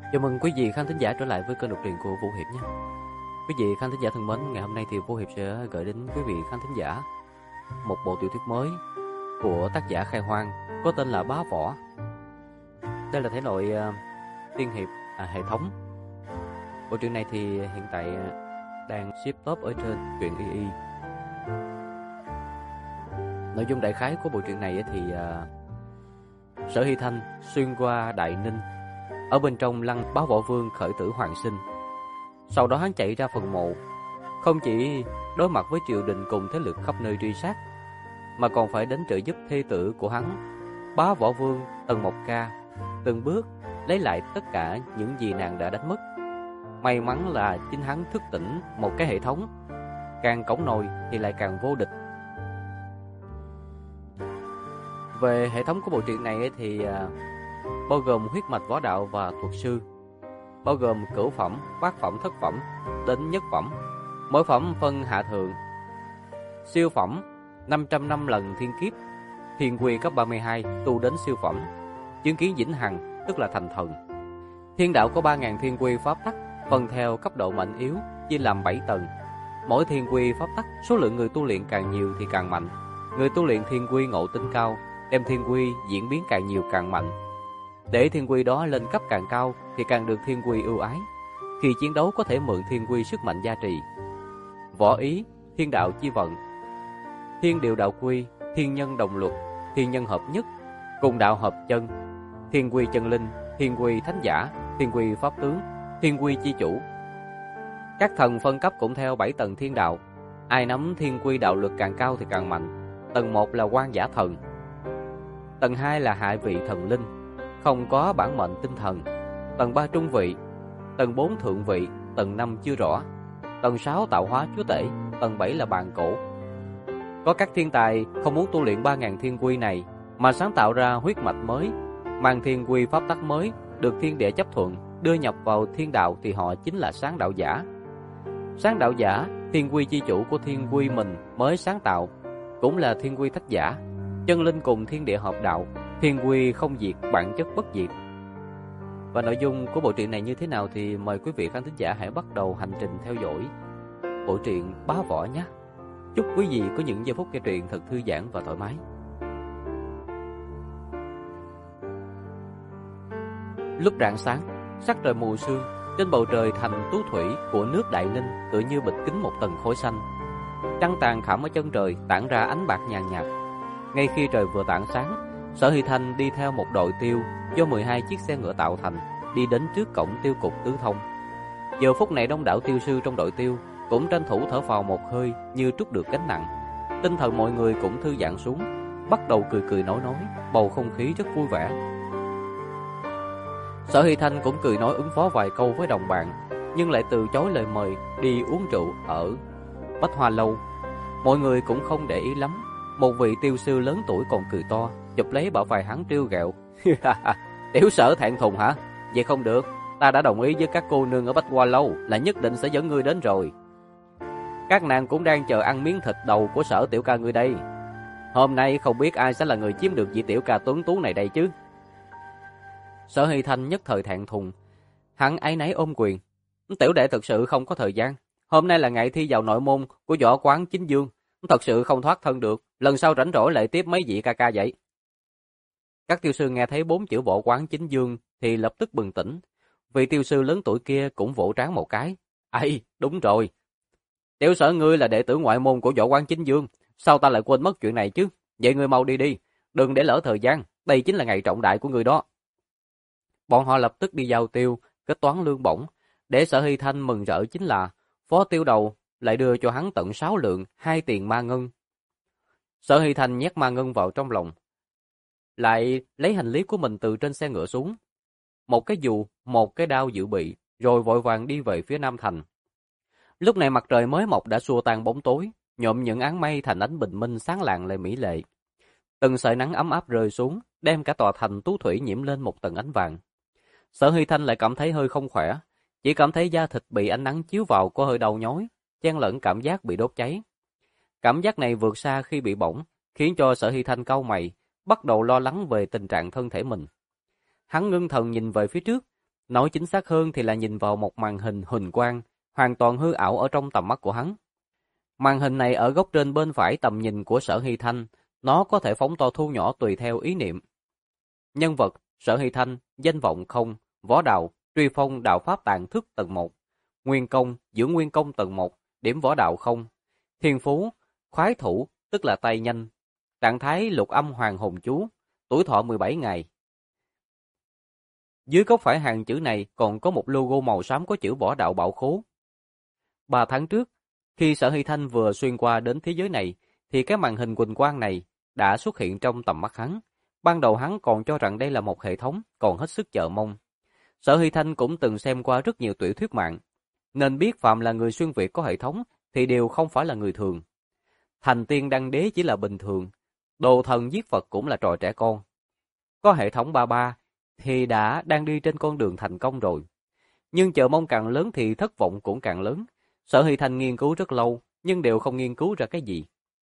Chào mừng quý vị khán thính giả trở lại với kênh đọc truyện của Vũ Hiệp nhé. Quý vị khán thính giả thân mến, ngày hôm nay thì Vũ Hiệp sẽ gửi đến quý vị khán thính giả một bộ tiểu thuyết mới của tác giả Khai Hoang có tên là Bá Võ. Đây là thể loại tiên hiệp hệ thống. Bộ truyện này thì hiện tại đang ship top ở trên truyện y. Nội dung đại khái của bộ truyện này thì Sở Hy Thanh xuyên qua Đại Ninh, ở bên trong lăng Bá Võ Vương khởi tử hoàn sinh. Sau đó hắn chạy ra phần mộ, không chỉ đối mặt với triều đình cùng thế lực khắp nơi truy sát, mà còn phải đến trợ giúp thê tử của hắn, Bá Võ Vương Tần Mộc Ca, từng bước lấy lại tất cả những gì nàng đã đánh mất. May mắn là chính hắn thức tỉnh một cái hệ thống, càng cổng nồi thì lại càng vô địch. Về hệ thống của bộ truyện này thì bao gồm huyết mạch võ đạo và thuật sư, bao gồm cửu phẩm, bát phẩm, thất phẩm đến nhất phẩm. Mỗi phẩm phân hạ thượng, siêu phẩm 500 năm lần thiên kiếp, thiên quy cấp 32 tu đến siêu phẩm, chứng kiến vĩnh hằng tức là thành thần. Thiên đạo có 3000 thiên quy pháp tắc, phân theo cấp độ mạnh yếu, chia làm 7 tầng. Mỗi thiên quy pháp tắc, số lượng người tu luyện càng nhiều thì càng mạnh. Người tu luyện thiên quy ngộ tính cao, đem thiên quy diễn biến càng nhiều càng mạnh. Để thiên quy đó lên cấp càng cao thì càng được thiên quy ưu ái. Khi chiến đấu có thể mượn thiên quy sức mạnh gia trì. Võ ý, thiên đạo chi vận, thiên điều đạo quy, thiên nhân đồng luật, thiên nhân hợp nhất, cùng đạo hợp chân, thiên quy chân linh, thiên quy thánh giả, thiên quy pháp tướng, thiên quy chi chủ. Các thần phân cấp cũng theo 7 tầng thiên đạo. Ai nắm thiên quy đạo lực càng cao thì càng mạnh. Tầng 1 là quan giả thần, tầng 2 là hạ vị thần linh, không có bản mệnh tinh thần, tầng 3 trung vị, tầng 4 thượng vị, tầng 5 chưa rõ, tầng 6 tạo hóa chúa tể, tầng 7 là bàn cổ. Có các thiên tài không muốn tu luyện 3000 thiên quy này mà sáng tạo ra huyết mạch mới, mang thiên quy pháp tắc mới được thiên địa chấp thuận, đưa nhập vào thiên đạo thì họ chính là sáng đạo giả. Sáng đạo giả, thiên quy chi chủ của thiên quy mình mới sáng tạo, cũng là thiên quy thách giả. Chân linh cùng thiên địa hợp đạo, thiên quy không diệt, bản chất bất diệt. Và nội dung của bộ truyện này như thế nào thì mời quý vị khán thính giả hãy bắt đầu hành trình theo dõi bộ truyện Bá Võ nhé. Chúc quý vị có những giây phút nghe truyện thật thư giãn và thoải mái. Lúc rạng sáng, sắc trời mù sương, trên bầu trời thành tú thủy của nước Đại Ninh tựa như bịt kín một tầng khói xanh. Trăng tàn khảm ở chân trời tản ra ánh bạc nhàn nhạt. Ngay khi trời vừa tảng sáng, Sở Hy Thanh đi theo một đội tiêu do 12 chiếc xe ngựa tạo thành, đi đến trước cổng tiêu cục Tứ Thông. Giờ phút này đông đảo tiêu sư trong đội tiêu cũng tranh thủ thở phào một hơi như trút được gánh nặng. Tinh thần mọi người cũng thư giãn xuống, bắt đầu cười cười nói, bầu không khí rất vui vẻ. Sở Hy Thanh cũng cười nói ứng phó vài câu với đồng bạn, nhưng lại từ chối lời mời đi uống rượu ở Bách Hoa Lâu. Mọi người cũng không để ý lắm. Một vị tiêu sư lớn tuổi còn cười to, chụp lấy bả vai hắn trêu ghẹo. Tiểu Sở thẹn thùng hả? Vậy không được, ta đã đồng ý với các cô nương ở Bách Hoa Lâu là nhất định sẽ dẫn ngươi đến rồi. Các nàng cũng đang chờ ăn miếng thịt đầu của Sở tiểu ca ngươi đây. Hôm nay không biết ai sẽ là người chiếm được vị tiểu ca tuấn tú này đây chứ. Sở Hy Thanh nhất thời thẹn thùng, hắn áy náy ôm quyền. Tiểu đệ thực sự không có thời gian. Hôm nay là ngày thi vào nội môn của võ quán Chính Dương, thật sự không thoát thân được. Lần sau rảnh rỗi lại tiếp mấy vị ca ca vậy. Các tiêu sư nghe thấy 4 chữ võ quán Chính Dương thì lập tức bừng tỉnh. Vị tiêu sư lớn tuổi kia cũng vỗ trán một cái. Ây, đúng rồi. Tiểu Sở ngươi là đệ tử ngoại môn của võ quán Chính Dương. Sao ta lại quên mất chuyện này chứ? Vậy ngươi mau đi đi. Đừng để lỡ thời gian. Đây chính là ngày trọng đại của ngươi đó. Bọn họ lập tức đi giao tiêu, kết toán lương bổng. Để Sở Hy Thanh mừng rỡ chính là phó tiêu đầu lại đưa cho hắn tận 6 lượng 2 tiền ma ngân. Sở Hy Thanh nhét ma ngân vào trong lòng, lại lấy hành lý của mình từ trên xe ngựa xuống, một cái dù, một cái đao dự bị, rồi vội vàng đi về phía Nam Thành. Lúc này mặt trời mới mọc đã xua tan bóng tối, nhuộm những áng mây thành ánh bình minh sáng lạng lại mỹ lệ. Từng sợi nắng ấm áp rơi xuống, đem cả tòa thành tú thủy nhiễm lên một tầng ánh vàng. Sở Hy Thanh lại cảm thấy hơi không khỏe, chỉ cảm thấy da thịt bị ánh nắng chiếu vào có hơi đau nhói, chen lẫn cảm giác bị đốt cháy. Cảm giác này vượt xa khi bị bỏng, khiến cho Sở Hy Thanh cau mày, bắt đầu lo lắng về tình trạng thân thể mình. Hắn ngưng thần nhìn về phía trước, Nói chính xác hơn thì là nhìn vào một màn hình huỳnh quang, hoàn toàn hư ảo ở trong tầm mắt của hắn. Màn hình này ở góc trên bên phải tầm nhìn của Sở Hy Thanh, nó có thể phóng to thu nhỏ tùy theo ý niệm. Nhân vật: Sở Hy Thanh, danh vọng không, võ đạo, truy phong đạo pháp tạng thức tầng 1, nguyên công, dưỡng nguyên công tầng 1, điểm võ đạo không, thiên phú, khoái thủ, tức là tay nhanh, trạng thái lục âm hoàng hồn chú, tuổi thọ 17 ngày. Dưới góc phải hàng chữ này còn có một logo màu xám có chữ võ đạo bảo khố. 3 tháng trước, khi Sở Hy Thanh vừa xuyên qua đến thế giới này, thì cái màn hình huỳnh quang này đã xuất hiện trong tầm mắt hắn. Ban đầu hắn còn cho rằng đây là một hệ thống, còn hết sức chờ mong. Sở Hy Thanh cũng từng xem qua rất nhiều tiểu thuyết mạng, nên biết phạm là người xuyên Việt có hệ thống thì đều không phải là người thường. Thành tiên đăng đế chỉ là bình thường, đồ thần giết Phật cũng là trò trẻ con. Có hệ thống 33 thì đang đi trên con đường thành công rồi. Nhưng chờ mong càng lớn thì thất vọng cũng càng lớn. Sở Hy Thanh nghiên cứu rất lâu, nhưng đều không nghiên cứu ra cái gì.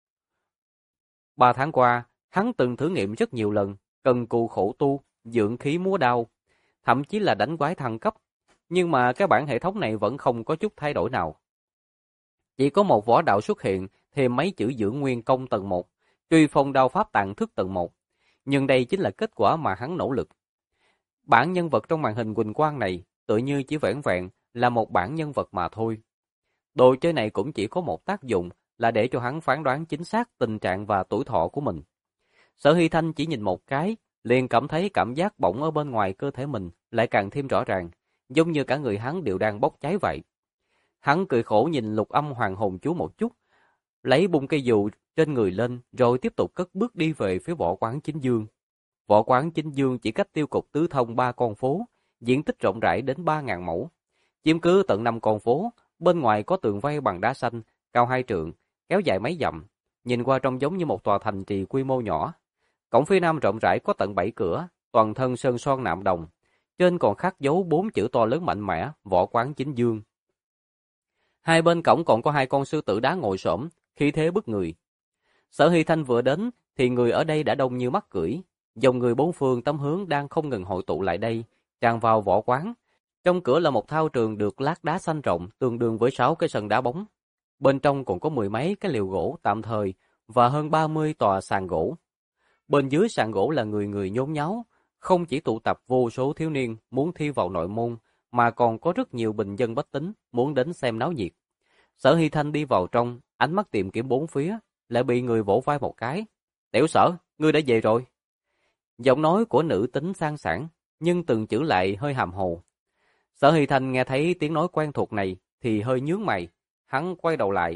3 tháng qua, hắn từng thử nghiệm rất nhiều lần, cần cù khổ tu, dưỡng khí múa đao, thậm chí là đánh quái thăng cấp. Nhưng mà cái bản hệ thống này vẫn không có chút thay đổi nào. Chỉ có một võ đạo xuất hiện, thêm mấy chữ dưỡng nguyên công tầng 1, truy phong đao pháp tạng thức tầng 1. Nhưng đây chính là kết quả mà hắn nỗ lực. Bản nhân vật trong màn hình huỳnh quang này tự như chỉ vẻn vẹn là một bản nhân vật mà thôi. Đồ chơi này cũng chỉ có một tác dụng là để cho hắn phán đoán chính xác tình trạng và tuổi thọ của mình. Sở Hy Thanh chỉ nhìn một cái, liền cảm thấy cảm giác bỏng ở bên ngoài cơ thể mình lại càng thêm rõ ràng, giống như cả người hắn đều đang bốc cháy vậy. Hắn cười khổ nhìn lục âm hoàng hồn chú một chút, lấy bung cây dù trên người lên, rồi tiếp tục cất bước đi về phía võ quán Chính Dương. Võ quán Chính Dương chỉ cách tiêu cục Tứ Thông 3 con phố, diện tích rộng rãi đến 3.000 mẫu. Chiếm cứ tận 5 con phố, bên ngoài có tường vây bằng đá xanh, cao 2 trượng, kéo dài mấy dặm, nhìn qua trông giống như một tòa thành trì quy mô nhỏ. Cổng phía nam rộng rãi có tận 7 cửa, toàn thân sơn son nạm đồng, trên còn khắc dấu 4 chữ to lớn mạnh mẽ, Võ quán Chính Dương. Hai bên cổng còn có 2 con sư tử đá ngồi xổm, khí thế bức người. Sở Hy Thanh vừa đến thì người ở đây đã đông như mắc cưỡi, dòng người bốn phương tám hướng đang không ngừng hội tụ lại đây, tràn vào võ quán. Trong cửa là một thao trường được lát đá xanh rộng, tương đương với 6 cái sân đá bóng. Bên trong còn có 10 mấy cái lều gỗ tạm thời và hơn 30 tòa sàn gỗ. Bên dưới sàn gỗ là người người nhốn nháo, không chỉ tụ tập vô số thiếu niên muốn thi vào nội môn, mà còn có rất nhiều bình dân bách tính muốn đến xem náo nhiệt. Sở Hy Thanh đi vào trong, ánh mắt tìm kiếm bốn phía, lại bị người vỗ vai một cái. "Tiểu Sở, ngươi đã về rồi." Giọng nói của nữ tính sang sảng, nhưng từng chữ lại hơi hàm hồ. Sở Hy Thanh nghe thấy tiếng nói quen thuộc này thì hơi nhướng mày, hắn quay đầu lại.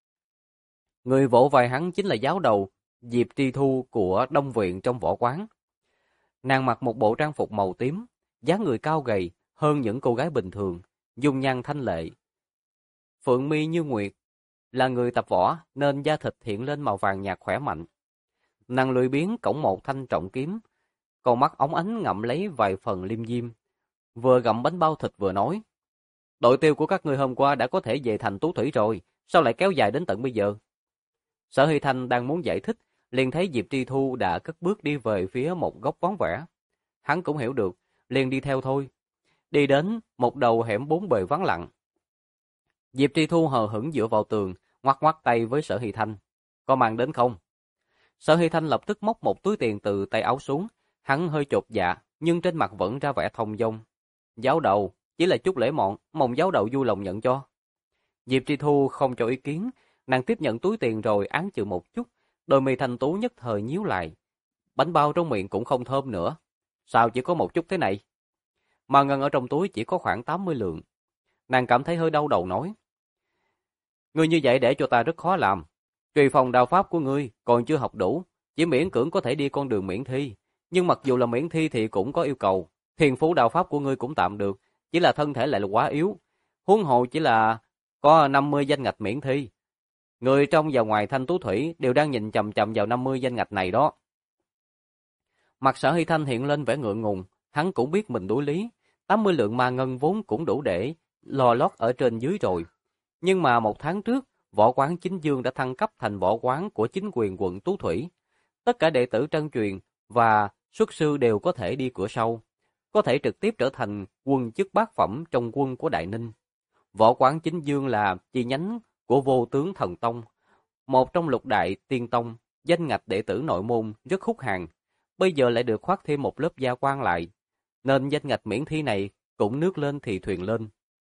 Người vỗ vai hắn chính là giáo đầu Diệp Tri Thu của Đông Viện trong võ quán. Nàng mặc một bộ trang phục màu tím, dáng người cao gầy hơn những cô gái bình thường, dung nhan thanh lệ. Phượng mi như nguyệt, là người tập võ nên da thịt hiện lên màu vàng nhạt khỏe mạnh. Nàng lười biếng cõng một thanh trọng kiếm, con mắt óng ánh ngậm lấy vài phần liêm diêm, vừa gặm bánh bao thịt vừa nói: "Đội tiêu của các ngươi hôm qua đã có thể về thành Tú Thủy rồi, sao lại kéo dài đến tận bây giờ?" Sở Hy Thanh đang muốn giải thích, liền thấy Diệp Tri Thu đã cất bước đi về phía một góc vắng vẻ. Hắn cũng hiểu được, liền đi theo thôi. Đi đến một đầu hẻm bốn bề vắng lặng. Diệp Tri Thu hờ hững dựa vào tường, ngoắc ngoắc tay với Sở Hy Thanh: "Có mang đến không?" Sở Hy Thanh lập tức móc một túi tiền từ tay áo xuống, hắn hơi chột dạ, nhưng trên mặt vẫn ra vẻ thông dong. "Giáo đầu, chỉ là chút lễ mọn, mong giáo đầu vui lòng nhận cho." Diệp Tri Thu không cho ý kiến, nàng tiếp nhận túi tiền rồi áng chừng một chút, đôi mi thanh tú nhất thời nhíu lại. Bánh bao trong miệng cũng không thơm nữa. "Sao chỉ có một chút thế này?" Mà ngân ở trong túi chỉ có khoảng 80 lượng. Nàng cảm thấy hơi đau đầu nói: "Ngươi như vậy để cho ta rất khó làm. Truy phong đao pháp của ngươi còn chưa học đủ, chỉ miễn cưỡng có thể đi con đường miễn thi. Nhưng mặc dù là miễn thi thì cũng có yêu cầu. Thiên phú đao pháp của ngươi cũng tạm được, chỉ là thân thể lại là quá yếu. Huống hồ chỉ là có 50 danh ngạch miễn thi. Người trong và ngoài Thanh Tú Thủy đều đang nhìn chằm chằm vào 50 danh ngạch này đó." Mặt Sở Hy Thanh hiện lên vẻ ngượng ngùng, hắn cũng biết mình đối lý. 80 lượng ma ngân vốn cũng đủ để lò lót ở trên dưới rồi. Nhưng mà 1 tháng trước, võ quán Chính Dương đã thăng cấp thành võ quán của chính quyền quận Tú Thủy. Tất cả đệ tử trân truyền và xuất sư đều có thể đi cửa sau. có thể trực tiếp trở thành quân chức bát phẩm trong quân của Đại Ninh. Võ Quán Chính Dương là chi nhánh của Vô Tướng Thần Tông, một trong lục đại tiên tông, danh ngạch đệ tử nội môn rất hút hàng, bây giờ lại được khoác thêm một lớp gia quan lại, nên danh ngạch miễn thi này cũng nước lên thì thuyền lên.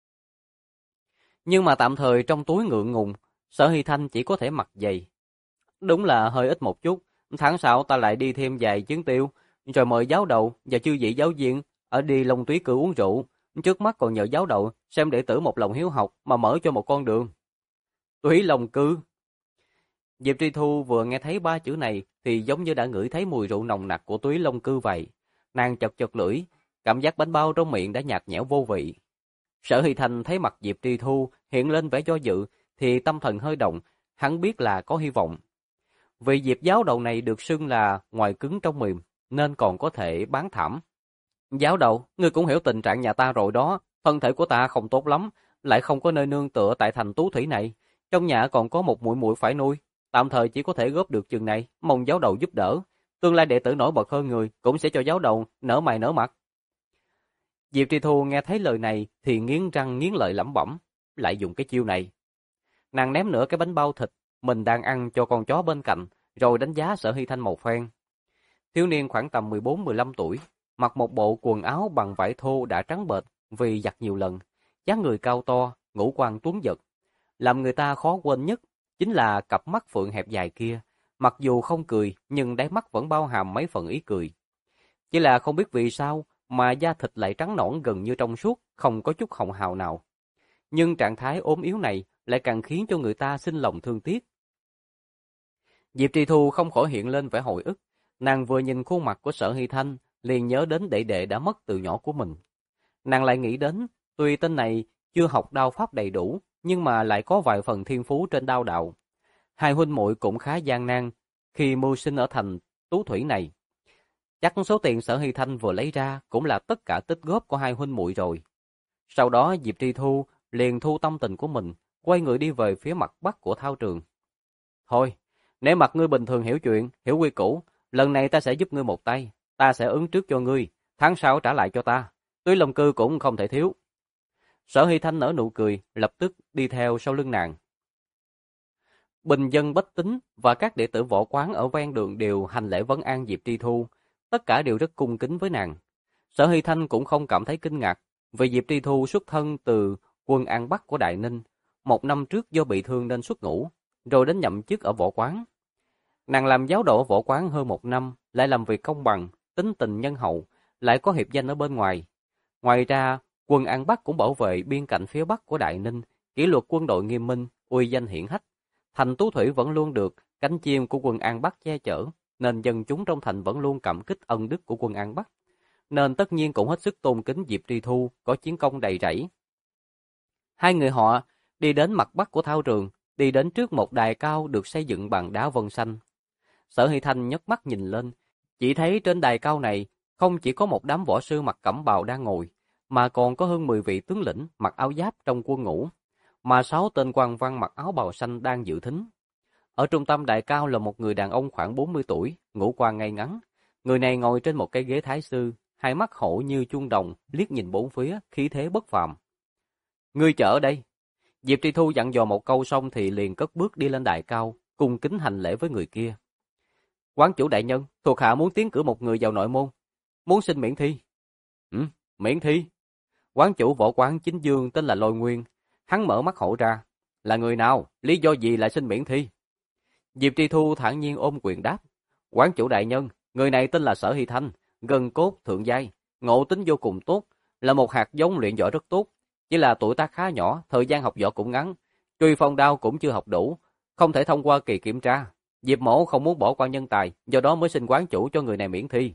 Nhưng mà tạm thời trong túi ngượng ngùng, Sở Hy Thanh chỉ có thể mặc giày. Đúng là hơi ít một chút, tháng sau ta lại đi thêm vài chuyến tiêu, rồi mời giáo đầu và chư vị giáo viên ở đi Long Túy Cư uống rượu, trước mắt còn nhờ giáo đầu xem đệ tử một lòng hiếu học mà mở cho một con đường. Túy Long Cư. Diệp Tri Thu vừa nghe thấy ba chữ này thì giống như đã ngửi thấy mùi rượu nồng nặc của Túy Long Cư vậy. Nàng chật chật lưỡi, cảm giác bánh bao trong miệng đã nhạt nhẽo vô vị. Sở Hy Thanh thấy mặt Diệp Tri Thu hiện lên vẻ do dự thì tâm thần hơi động, hắn biết là có hy vọng. Vì Diệp giáo đầu này được xưng là ngoài cứng trong mềm, nên còn có thể bán thảm. Giáo đầu, ngươi cũng hiểu tình trạng nhà ta rồi đó, thân thể của ta không tốt lắm, lại không có nơi nương tựa tại thành Tú Thủy này. Trong nhà còn có một muội muội phải nuôi, tạm thời chỉ có thể góp được chừng này, mong giáo đầu giúp đỡ. Tương lai đệ tử nổi bật hơn người, cũng sẽ cho giáo đầu nở mày nở mặt. Diệp Tri Thu nghe thấy lời này thì nghiến răng nghiến lợi lẩm bẩm, lại dùng cái chiêu này. Nàng ném nửa cái bánh bao thịt mình đang ăn cho con chó bên cạnh, rồi đánh giá Sở Hy Thanh một phen. Thiếu niên khoảng tầm 14-15 tuổi, mặc một bộ quần áo bằng vải thô đã trắng bệch vì giặt nhiều lần, dáng người cao to, ngũ quan tuấn giật. Làm người ta khó quên nhất chính là cặp mắt phượng hẹp dài kia, mặc dù không cười nhưng đáy mắt vẫn bao hàm mấy phần ý cười. Chỉ là không biết vì sao mà da thịt lại trắng nõn gần như trong suốt, không có chút hồng hào nào. Nhưng trạng thái ốm yếu này lại càng khiến cho người ta sinh lòng thương tiếc. Diệp Tri Thu không khỏi hiện lên vẻ hồi ức, nàng vừa nhìn khuôn mặt của Sở Hy Thanh, liền nhớ đến đệ đệ đã mất từ nhỏ của mình. Nàng lại nghĩ đến, tuy tên này chưa học đao pháp đầy đủ, nhưng mà lại có vài phần thiên phú trên đao đạo. Hai huynh muội cũng khá gian nan khi mưu sinh ở thành Tú Thủy này. Chắc số tiền Sở Hy Thanh vừa lấy ra cũng là tất cả tích góp của hai huynh muội rồi. Sau đó Diệp Tri Thu liền thu tâm tình của mình, quay người đi về phía mặt bắc của thao trường. Thôi, nếu mặt ngươi bình thường hiểu chuyện, hiểu quy củ, lần này ta sẽ giúp ngươi một tay, ta sẽ ứng trước cho ngươi, tháng sau trả lại cho ta. Túy Long Cư cũng không thể thiếu. Sở Hy Thanh nở nụ cười, lập tức đi theo sau lưng nàng. Bình dân bách tính và các đệ tử võ quán ở ven đường đều hành lễ vấn an Diệp Tri Thu, tất cả đều rất cung kính với nàng. Sở Hy Thanh cũng không cảm thấy kinh ngạc, vì Diệp Tri Thu xuất thân từ quân An Bắc của Đại Ninh, một năm trước do bị thương nên xuất ngũ, rồi đến nhậm chức ở võ quán. Nàng làm giáo đồ ở võ quán hơn một năm, lại làm việc công bằng, tính tình nhân hậu, lại có hiệp danh ở bên ngoài. Ngoài ra, quân An Bắc cũng bảo vệ biên cảnh phía bắc của Đại Ninh, kỷ luật quân đội nghiêm minh, uy danh hiển hách. Thành Tú Thủy vẫn luôn được cánh chim của quân An Bắc che chở, nên dân chúng trong thành vẫn luôn cảm kích ân đức của quân An Bắc. Nên tất nhiên cũng hết sức tôn kính Diệp Tri Thu có chiến công đầy rẫy. Hai người họ đi đến mặt bắc của thao trường, đi đến trước một đài cao được xây dựng bằng đá vân xanh. Sở Hy Thanh nhấc mắt nhìn lên, chỉ thấy trên đài cao này không chỉ có một đám võ sư mặc cẩm bào đang ngồi, mà còn có hơn 10 vị tướng lĩnh mặc áo giáp trong quân ngũ, mà 6 tên quan văn mặc áo bào xanh đang dự thính. Ở trung tâm đài cao là một người đàn ông khoảng 40 tuổi, ngũ quan ngay ngắn. Người này ngồi trên một cái ghế thái sư, hai mắt hổ như chuông đồng, liếc nhìn bốn phía, khí thế bất phàm. Ngươi chờ ở đây. Diệp Tri Thu dặn dò một câu xong thì liền cất bước đi lên đài cao, cung kính hành lễ với người kia. Quán chủ đại nhân, thuộc hạ muốn tiến cử một người vào nội môn, muốn xin miễn thi. Miễn thi? Quán chủ võ quán Chính Dương tên là Lôi Nguyên, hắn mở mắt hổ ra. Là người nào? Lý do gì lại xin miễn thi? Diệp Tri Thu thản nhiên ôm quyền đáp. Quán chủ đại nhân, người này tên là Sở Hy Thanh, gân cốt thượng giai, ngộ tính vô cùng tốt, là một hạt giống luyện võ rất tốt. Chỉ là tuổi tác khá nhỏ, thời gian học võ cũng ngắn, truy phong đao cũng chưa học đủ, không thể thông qua kỳ kiểm tra. Diệp mỗ không muốn bỏ qua nhân tài, do đó mới xin quán chủ cho người này miễn thi.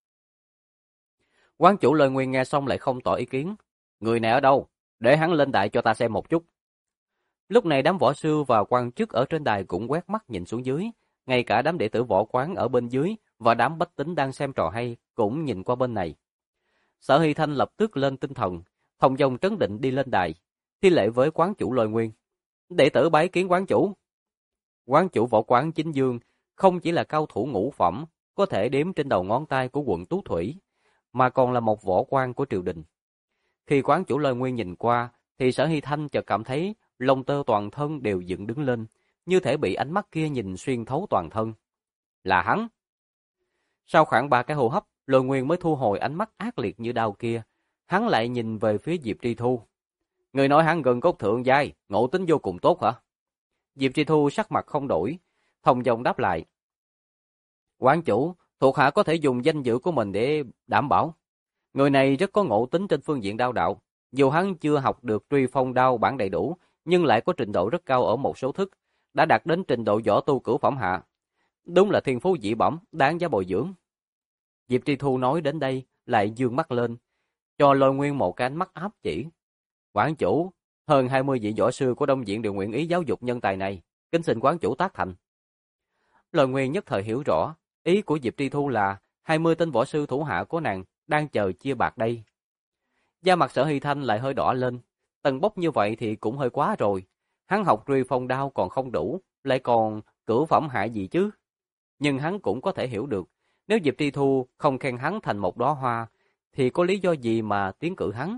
Quán chủ Lôi Nguyên nghe xong lại không tỏ ý kiến. Người này ở đâu? Để hắn lên đài cho ta xem một chút. Lúc này đám võ sư và quan chức ở trên đài cũng quét mắt nhìn xuống dưới, ngay cả đám đệ tử võ quán ở bên dưới và đám bách tính đang xem trò hay cũng nhìn qua bên này. Sở Hy Thanh lập tức lên tinh thần, thong dong trấn định đi lên đài, thi lễ với quán chủ Lôi Nguyên. Đệ tử bái kiến quán chủ. Quán chủ võ quán Chính Dương không chỉ là cao thủ ngũ phẩm, có thể đếm trên đầu ngón tay của quận Tú Thủy, mà còn là một võ quan của triều đình. Khi quán chủ Lôi Nguyên nhìn qua, thì Sở Hy Thanh chợt cảm thấy lông tơ toàn thân đều dựng đứng lên, như thể bị ánh mắt kia nhìn xuyên thấu toàn thân. Là hắn. Sau khoảng 3 cái hô hấp, Lôi Nguyên mới thu hồi ánh mắt ác liệt như đao kia. Hắn lại nhìn về phía Diệp Tri Thu. Người nói hắn gần cốt thượng giai, ngộ tính vô cùng tốt hả? Diệp Tri Thu sắc mặt không đổi, thông dong đáp lại. Quán chủ, thuộc hạ có thể dùng danh dự của mình để đảm bảo. Người này rất có ngộ tính trên phương diện đao đạo. Dù hắn chưa học được truy phong đao bản đầy đủ, nhưng lại có trình độ rất cao ở một số thức, đã đạt đến trình độ võ tu cửu phẩm hạ. Đúng là thiên phú dị bẩm, đáng giá bồi dưỡng. Diệp Tri Thu nói đến đây, lại dương mắt lên, cho Lôi Nguyên một cái ánh mắt áp chỉ. Quán chủ, hơn 20 vị võ sư của Đông Viện đều nguyện ý giáo dục nhân tài này, kính xin quán chủ tác thành. Lôi Nguyên nhất thời hiểu rõ, ý của Diệp Tri Thu là 20 tên võ sư thủ hạ của nàng đang chờ chia bạc đây. Da mặt Sở Hy Thanh lại hơi đỏ lên, tần bốc như vậy thì cũng hơi quá rồi. Hắn học truy phong đao còn không đủ, lại còn cửu phẩm hạ gì chứ? Nhưng hắn cũng có thể hiểu được, nếu Diệp Tri Thu không khen hắn thành một đóa hoa, thì có lý do gì mà tiến cử hắn?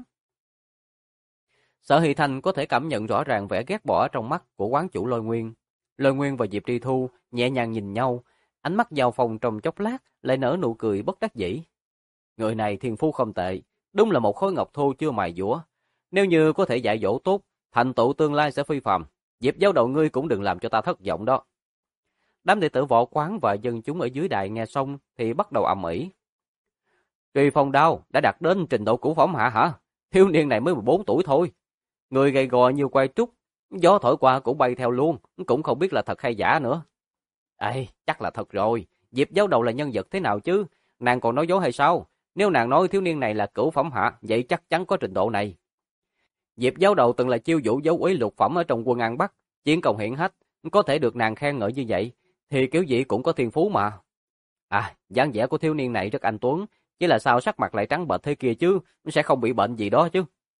Sở Hy Thanh có thể cảm nhận rõ ràng vẻ ghét bỏ trong mắt của quán chủ Lôi Nguyên. Lôi Nguyên và Diệp Tri Thu nhẹ nhàng nhìn nhau, ánh mắt giao phòng trong chốc lát lại nở nụ cười bất đắc dĩ. Người này thiên phú không tệ, đúng là một khối ngọc thô chưa mài dũa. Nếu như có thể dạy dỗ tốt, thành tựu tương lai sẽ phi phàm. Diệp giáo đầu ngươi cũng đừng làm cho ta thất vọng đó. Đám đệ tử võ quán và dân chúng ở dưới đài nghe xong thì bắt đầu ầm ĩ. Truy phong đao đã đạt đến trình độ cửu phẩm hạ hả? Thiếu niên này mới 14 tuổi thôi. Người gầy gò như quay trúc, gió thổi qua cũng bay theo luôn, cũng không biết là thật hay giả nữa. Ê, chắc là thật rồi. Diệp giáo đầu là nhân vật thế nào chứ? Nàng còn nói dối hay sao? Nếu nàng nói thiếu niên này là cửu phẩm hạ, vậy chắc chắn có trình độ này. Diệp giáo đầu từng là chiêu vũ dấu úy lục phẩm ở trong quân An Bắc, chiến công hiển hách, có thể được nàng khen ngợi như vậy, thì kiểu gì cũng có thiên phú mà. À, dáng vẻ của thiếu niên này rất anh tuấn, chỉ là sao sắc mặt lại trắng bệch thế kia chứ, sẽ không bị bệnh gì đó chứ.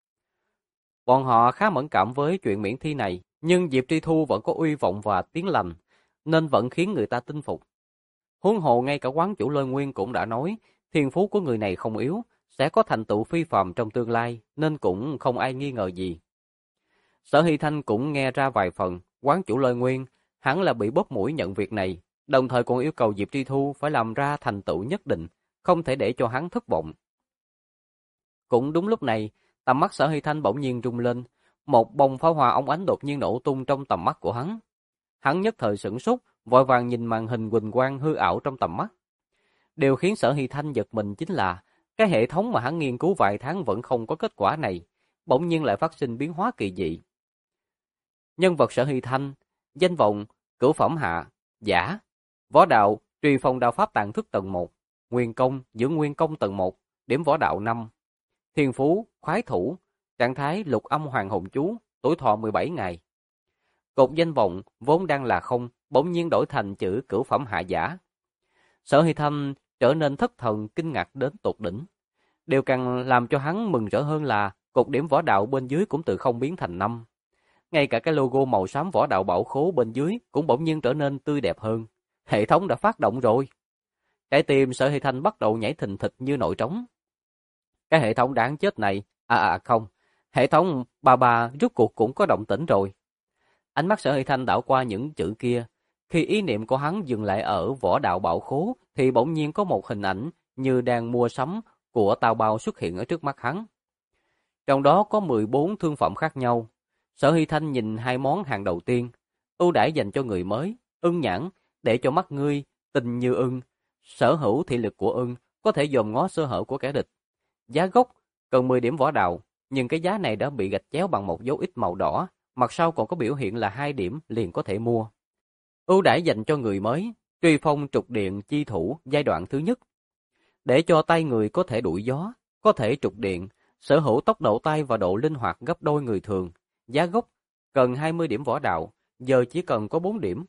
Bọn họ khá mẫn cảm với chuyện miễn thi này, nhưng Diệp Tri Thu vẫn có uy vọng và tiếng lành, nên vẫn khiến người ta tin phục. Huống hồ ngay cả quán chủ Lôi Nguyên cũng đã nói, thiên phú của người này không yếu, sẽ có thành tựu phi phàm trong tương lai, nên cũng không ai nghi ngờ gì. Sở Hy Thanh cũng nghe ra vài phần, quán chủ Lôi Nguyên hẳn là bị bóp mũi nhận việc này, đồng thời còn yêu cầu Diệp Tri Thu phải làm ra thành tựu nhất định, không thể để cho hắn thất vọng. Cũng đúng lúc này, tầm mắt Sở Hy Thanh bỗng nhiên rung lên, một bông pháo hoa óng ánh đột nhiên nổ tung trong tầm mắt của hắn. Hắn nhất thời sửng sốt, vội vàng nhìn màn hình huỳnh quang hư ảo trong tầm mắt. Điều khiến Sở Hy Thanh giật mình chính là cái hệ thống mà hắn nghiên cứu vài tháng vẫn không có kết quả này, bỗng nhiên lại phát sinh biến hóa kỳ dị. Nhân vật Sở Hy Thanh, danh vọng cửu phẩm hạ, giả, võ đạo truy phong đao pháp tạng thức tầng 1, nguyên công dưỡng nguyên công tầng 1, điểm võ đạo 5, thiên phú khoái thủ, trạng thái lục âm hoàng hồn chú, tuổi thọ 17 ngày. Cột danh vọng vốn đang là không, bỗng nhiên đổi thành chữ cửu phẩm hạ giả. Sở Hy Thanh trở nên thất thần kinh ngạc đến tột đỉnh. Điều càng làm cho hắn mừng rỡ hơn là cột điểm võ đạo bên dưới cũng từ không biến thành 5. Ngay cả cái logo màu xám võ đạo bảo khố bên dưới cũng bỗng nhiên trở nên tươi đẹp hơn. Hệ thống đã phát động rồi. Trái tim Sở Hy Thanh bắt đầu nhảy thình thịch như nổi trống. Cái hệ thống đáng chết này, không, hệ thống bà rốt cuộc cũng có động tĩnh rồi. Ánh mắt Sở Hy Thanh đảo qua những chữ kia. Khi ý niệm của hắn dừng lại ở võ đạo bảo khố, thì bỗng nhiên có một hình ảnh như đang mua sắm của tao bao xuất hiện ở trước mắt hắn. Trong đó có 14 thương phẩm khác nhau. Sở Hy Thanh nhìn hai món hàng đầu tiên, ưu đãi dành cho người mới, ưng nhãn, để cho mắt ngươi, tình như ưng, sở hữu thị lực của ưng, có thể dòm ngó sơ hở của kẻ địch. Giá gốc cần 10 điểm võ đạo, nhưng cái giá này đã bị gạch chéo bằng một dấu ít màu đỏ, mặt sau còn có biểu hiện là 2 điểm liền có thể mua. Ưu đãi dành cho người mới, truy phong trục điện chi thủ giai đoạn thứ nhất. Để cho tay người có thể đuổi gió, có thể trục điện, sở hữu tốc độ tay và độ linh hoạt gấp đôi người thường. Giá gốc cần 20 điểm võ đạo, giờ chỉ cần có 4 điểm.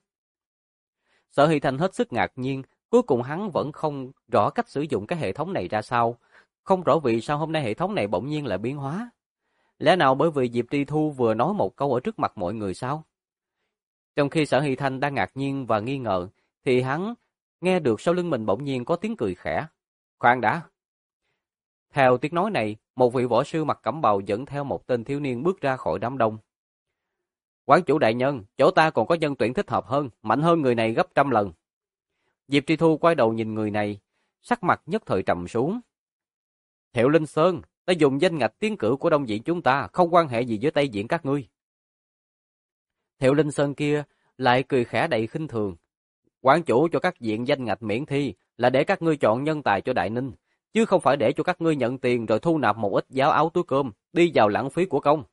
Sở Hy Thanh hết sức ngạc nhiên, cuối cùng hắn vẫn không rõ cách sử dụng cái hệ thống này ra sao, không rõ vì sao hôm nay hệ thống này bỗng nhiên lại biến hóa. Lẽ nào bởi vì Diệp Tri Thu vừa nói một câu ở trước mặt mọi người sao? Trong khi Sở Hy Thanh đang ngạc nhiên và nghi ngờ, thì hắn nghe được sau lưng mình bỗng nhiên có tiếng cười khẽ. Khoan đã! Theo tiếng nói này, một vị võ sư mặc cẩm bào dẫn theo một tên thiếu niên bước ra khỏi đám đông. Quán chủ đại nhân, chỗ ta còn có nhân tuyển thích hợp hơn, mạnh hơn người này gấp 100 lần. Diệp Tri Thu quay đầu nhìn người này, sắc mặt nhất thời trầm xuống. Thiệu Linh Sơn, ta dùng danh ngạch tiến cử của Đông Viện chúng ta, không quan hệ gì với Tây Viện các ngươi. Thiệu Linh Sơn kia lại cười khẽ đầy khinh thường. Quán chủ cho các viện danh ngạch miễn thi là để các ngươi chọn nhân tài cho Đại Ninh, chứ không phải để cho các ngươi nhận tiền rồi thu nạp một ít giáo áo túi cơm, đi vào lãng phí của công.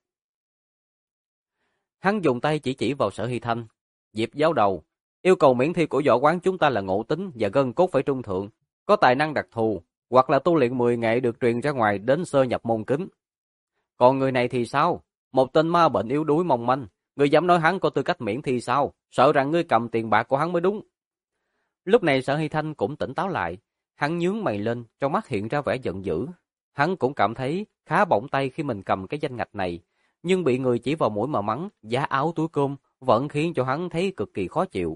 Hắn dùng tay chỉ vào Sở Hy Thanh. Diệp giáo đầu, yêu cầu miễn thi của võ quán chúng ta là ngộ tính và gân cốt phải trung thượng, có tài năng đặc thù, hoặc là tu luyện 10 nghệ được truyền ra ngoài đến sơ nhập môn kính. Còn người này thì sao? Một tên ma bệnh yếu đuối mong manh, ngươi dám nói hắn có tư cách miễn thi sao? Sợ rằng ngươi cầm tiền bạc của hắn mới đúng. Lúc này Sở Hy Thanh cũng tỉnh táo lại, hắn nhướng mày lên, trong mắt hiện ra vẻ giận dữ. Hắn cũng cảm thấy khá bỏng tay khi mình cầm cái danh ngạch này, nhưng bị người chỉ vào mũi mà mắng, giá áo túi cơm, vẫn khiến cho hắn thấy cực kỳ khó chịu.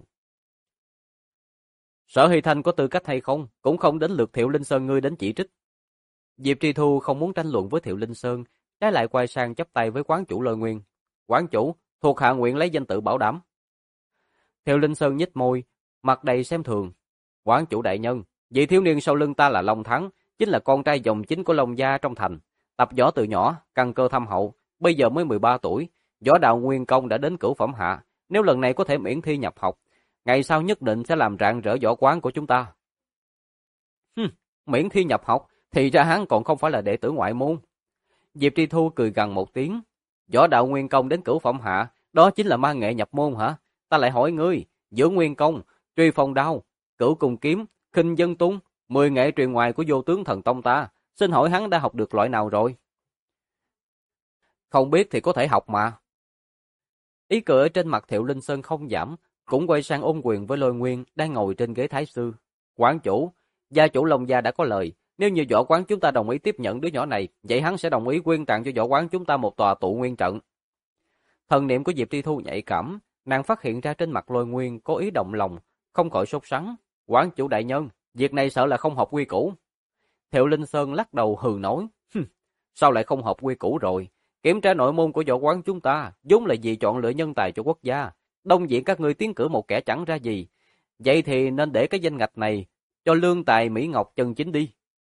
Sở Hy Thanh có tư cách hay không, cũng không đến lượt Thiệu Linh Sơn ngươi đến chỉ trích. Diệp Tri Thu không muốn tranh luận với Thiệu Linh Sơn, trái lại quay sang chắp tay với quán chủ Lôi Nguyên. Quán chủ, thuộc hạ nguyện lấy danh tự bảo đảm. Thiệu Linh Sơn nhếch môi, mặt đầy xem thường. Quán chủ đại nhân, vị thiếu niên sau lưng ta là Long Thắng, chính là con trai dòng chính của Long gia trong thành. Tập võ từ nhỏ, căn cơ thâm hậu, bây giờ mới 13 tuổi, võ đạo nguyên công đã đến cửu phẩm hạ. Nếu lần này có thể miễn thi nhập học, ngày sau nhất định sẽ làm rạng rỡ võ quán của chúng ta. Miễn thi nhập học, thì ra hắn còn không phải là đệ tử ngoại môn. Diệp Tri Thu cười gằn một tiếng. Võ đạo nguyên công đến cửu phẩm hạ, đó chính là ma nghệ nhập môn hả? Ta lại hỏi ngươi, giữa nguyên công, truy phong đao, cửu cùng kiếm, khinh dân tung, 10 nghệ truyền ngoài của vô tướng thần tông ta, xin hỏi hắn đã học được loại nào rồi? Không biết thì có thể học mà. Ý cười ở trên mặt Thiệu Linh Sơn không giảm, cũng quay sang ôn quyền với Lôi Nguyên đang ngồi trên ghế thái sư. Quán chủ, gia chủ Long gia đã có lời, nếu như võ quán chúng ta đồng ý tiếp nhận đứa nhỏ này, vậy hắn sẽ đồng ý quyên tặng cho võ quán chúng ta một tòa tụ nguyên trận. Thần niệm của Diệp Tri Thu nhạy cảm, nàng phát hiện ra trên mặt Lôi Nguyên có ý động lòng, không khỏi sốt sắng. Quán chủ đại nhân, việc này sợ là không hợp quy củ. Thiệu Linh Sơn lắc đầu hừ nói, sao lại không hợp quy củ rồi? Kiểm tra nội môn của võ quán chúng ta, vốn là vì chọn lựa nhân tài cho quốc gia. Đông viện các ngươi tiến cử một kẻ chẳng ra gì. Vậy thì nên để cái danh ngạch này cho lương tài Mỹ Ngọc chân chính đi.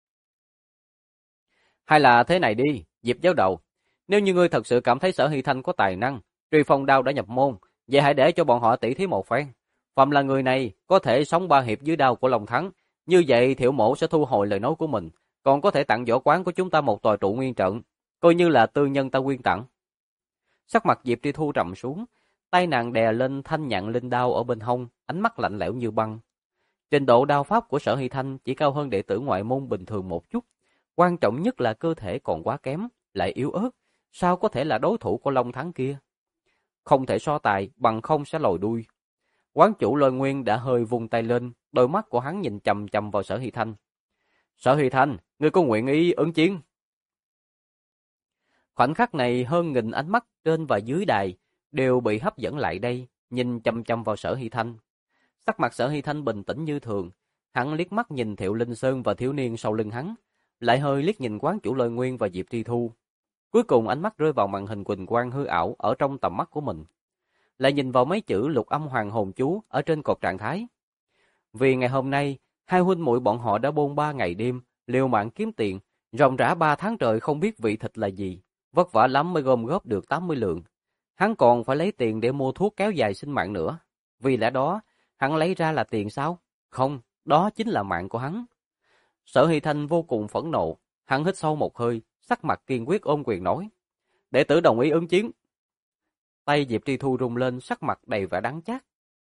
Hay là thế này đi, Diệp giáo đầu. Nếu như ngươi thật sự cảm thấy Sở Hy Thanh có tài năng, truy phong đao đã nhập môn, vậy hãy để cho bọn họ tỉ thí một phen. Phạm là người này có thể sống 3 hiệp dưới đao của Long Thắng. Như vậy Thiệu mổ sẽ thu hồi lời nói của mình, còn có thể tặng võ quán của chúng ta một tòa trụ nguyên trận, coi như là tư nhân ta quyên tặng. Sắc mặt Diệp Tri Thu trầm xuống, tay nàng đè lên thanh nhạn linh đao ở bên hông, ánh mắt lạnh lẽo như băng. Trình độ đao pháp của Sở Hy Thanh chỉ cao hơn đệ tử ngoại môn bình thường một chút, quan trọng nhất là cơ thể còn quá kém, lại yếu ớt, sao có thể là đối thủ của Long Thắng kia? Không thể so tài, bằng không sẽ lòi đuôi. Quán chủ Lôi Nguyên đã hơi vung tay lên, đôi mắt của hắn nhìn chằm chằm vào Sở Hy Thanh. Sở Hy Thanh, ngươi có nguyện ý ứng chiến? Khoảnh khắc này hơn nghìn ánh mắt trên và dưới đài đều bị hấp dẫn lại đây, nhìn chằm chằm vào Sở Hy Thanh. Sắc mặt Sở Hy Thanh bình tĩnh như thường, hắn liếc mắt nhìn Thiệu Linh Sơn và thiếu niên sau lưng hắn, lại hơi liếc nhìn quán chủ Lôi Nguyên và Diệp Tri Thu. Cuối cùng ánh mắt rơi vào màn hình quỳnh quang hư ảo ở trong tầm mắt của mình, lại nhìn vào mấy chữ Lục Âm Hoàng Hồn Chú ở trên cột trạng thái. Vì ngày hôm nay, hai huynh muội bọn họ đã bôn 3 ngày đêm, liều mạng kiếm tiền, ròng rã 3 tháng trời không biết vị thịt là gì, vất vả lắm mới gom góp được 80 lượng. Hắn còn phải lấy tiền để mua thuốc kéo dài sinh mạng nữa. Vì lẽ đó, hắn lấy ra là tiền sao? Không, đó chính là mạng của hắn. Sở Hy Thanh vô cùng phẫn nộ, hắn hít sâu một hơi, sắc mặt kiên quyết ôm quyền nói: "Đệ tử đồng ý ứng chiến." Tay Diệp Tri Thu rung lên, sắc mặt đầy vẻ đắng chát.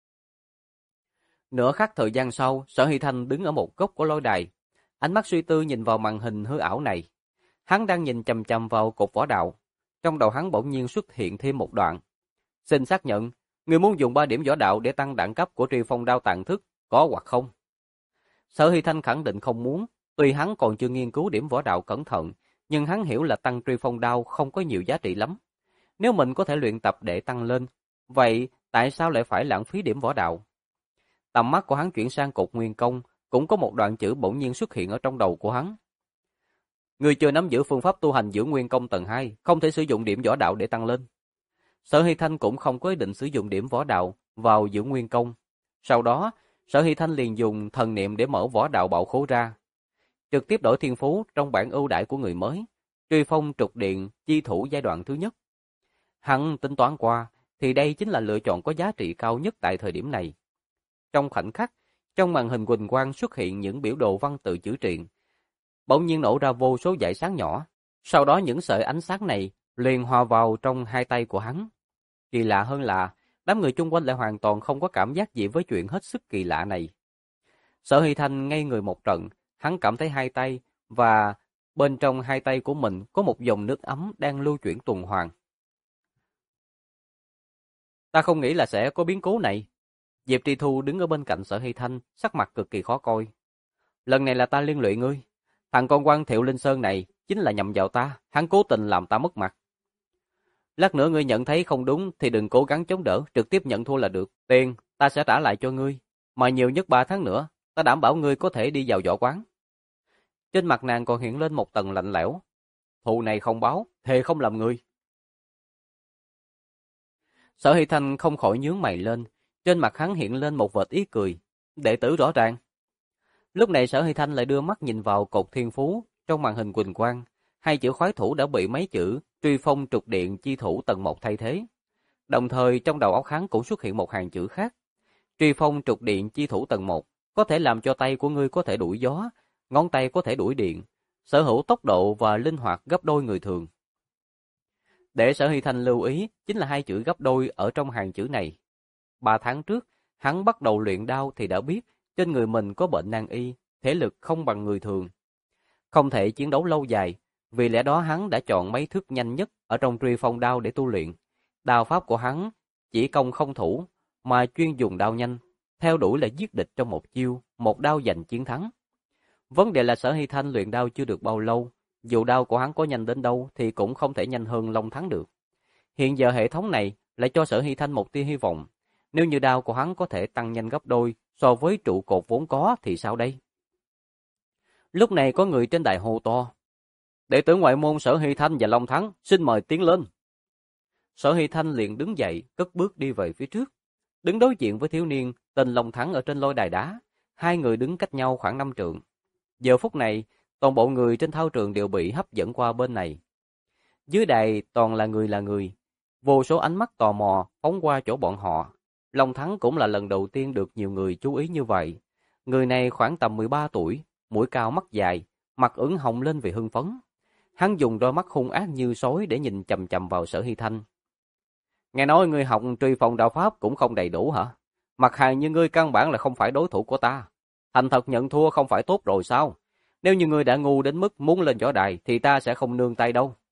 Nửa khắc thời gian sau, Sở Hy Thanh đứng ở một góc của lôi đài, ánh mắt suy tư nhìn vào màn hình hư ảo này. Hắn đang nhìn chằm chằm vào cột võ đạo, trong đầu hắn bỗng nhiên xuất hiện thêm một đoạn. Xin xác nhận, người muốn dùng 3 điểm võ đạo để tăng đẳng cấp của Truy Phong đao tàn thức, có hoặc không? Sở Hy Thanh khẳng định không muốn, tuy hắn còn chưa nghiên cứu điểm võ đạo cẩn thận, nhưng hắn hiểu là tăng Truy Phong đao không có nhiều giá trị lắm. Nếu mình có thể luyện tập để tăng lên, vậy tại sao lại phải lãng phí điểm võ đạo? Tầm mắt của hắn chuyển sang cột nguyên công, cũng có một đoạn chữ bỗng nhiên xuất hiện ở trong đầu của hắn. Ngươi chưa nắm giữ phương pháp tu hành Dưỡng Nguyên Công tầng 2, không thể sử dụng điểm võ đạo để tăng lên. Sở Hy Thanh cũng không có ý định sử dụng điểm võ đạo vào Dưỡng Nguyên Công. Sau đó, Sở Hy Thanh liền dùng thần niệm để mở võ đạo bảo khố ra, trực tiếp đổi thiên phú trong bản ưu đãi của người mới, Truy Phong Trục Điện chi thủ giai đoạn thứ nhất. Hắn tính toán qua, thì đây chính là lựa chọn có giá trị cao nhất tại thời điểm này. Trong khoảnh khắc, trong màn hình huỳnh quang xuất hiện những biểu đồ văn tự chữ triện, bỗng nhiên nổ ra vô số dải sáng nhỏ. Sau đó những sợi ánh sáng này liền hòa vào trong hai tay của hắn. Kỳ lạ hơn là, đám người chung quanh lại hoàn toàn không có cảm giác gì với chuyện hết sức kỳ lạ này. Sở Hy Thanh ngây người một trận, hắn cảm thấy hai tay và bên trong hai tay của mình có một dòng nước ấm đang lưu chuyển tuần hoàn. Ta không nghĩ là sẽ có biến cố này. Diệp Tri Thu đứng ở bên cạnh Sở Hy Thanh, sắc mặt cực kỳ khó coi. Lần này là ta liên lụy ngươi. Thằng con quan Thiệu Linh Sơn này chính là nhầm vào ta, hắn cố tình làm ta mất mặt. Lát nữa ngươi nhận thấy không đúng thì đừng cố gắng chống đỡ, trực tiếp nhận thua là được. Tiền ta sẽ trả lại cho ngươi, mà nhiều nhất 3 tháng nữa, ta đảm bảo ngươi có thể đi vào võ quán. Trên mặt nàng còn hiện lên một tầng lạnh lẽo. Thù này không báo, thề không làm ngươi. Sở Hy Thanh không khỏi nhướng mày lên, trên mặt hắn hiện lên một vệt ý cười. Đệ tử rõ ràng. Lúc này Sở Hy Thanh lại đưa mắt nhìn vào cột thiên phú, trong màn hình quỳnh quang, hai chữ khoái thủ đã bị mấy chữ Truy Phong Trục Điện chi thủ tầng 1 thay thế. Đồng thời trong đầu óc hắn cũng xuất hiện một hàng chữ khác. Truy Phong Trục Điện chi thủ tầng 1, có thể làm cho tay của ngươi có thể đuổi gió, ngón tay có thể đuổi điện, sở hữu tốc độ và linh hoạt gấp đôi người thường. Để Sở Hy Thanh lưu ý chính là hai chữ gấp đôi ở trong hàng chữ này. 3 tháng trước, hắn bắt đầu luyện đao thì đã biết trên người mình có bệnh nan y, thể lực không bằng người thường. Không thể chiến đấu lâu dài, vì lẽ đó hắn đã chọn mấy thước nhanh nhất ở trong Truy Phong đao để tu luyện. Đao pháp của hắn chỉ công không thủ, mà chuyên dùng đao nhanh, theo đuổi là giết địch trong một chiêu, một đao giành chiến thắng. Vấn đề là Sở Hy Thanh luyện đao chưa được bao lâu, dù đao của hắn có nhanh đến đâu thì cũng không thể nhanh hơn Long Thắng được. Hiện giờ hệ thống này lại cho Sở Hy Thanh một tia hy vọng. Nếu như đao của hắn có thể tăng nhanh gấp đôi so với trụ cột vốn có thì sao đây? Lúc này có người trên đài hô to. Đệ tử ngoại môn Sở Hy Thanh và Long Thắng xin mời tiến lên. Sở Hy Thanh liền đứng dậy, cất bước đi về phía trước. Đứng đối diện với thiếu niên tên Long Thắng ở trên lôi đài đá. Hai người đứng cách nhau khoảng 5 trượng. Giờ phút này, toàn bộ người trên thao trường đều bị hấp dẫn qua bên này. Dưới đài toàn là người. Vô số ánh mắt tò mò phóng qua chỗ bọn họ. Long Thắng cũng là lần đầu tiên được nhiều người chú ý như vậy. Người này khoảng tầm 13 tuổi, mũi cao mắt dài, mặt ửng hồng lên vì hưng phấn. Hắn dùng đôi mắt hung ác như sói để nhìn chằm chằm vào Sở Hy Thanh. Nghe nói ngươi học Truy Phong đạo pháp cũng không đầy đủ hả? Mặt hàng như ngươi căn bản là không phải đối thủ của ta. Thành thật nhận thua không phải tốt rồi sao? Nếu như ngươi đã ngu đến mức muốn lên võ đài thì ta sẽ không nương tay đâu.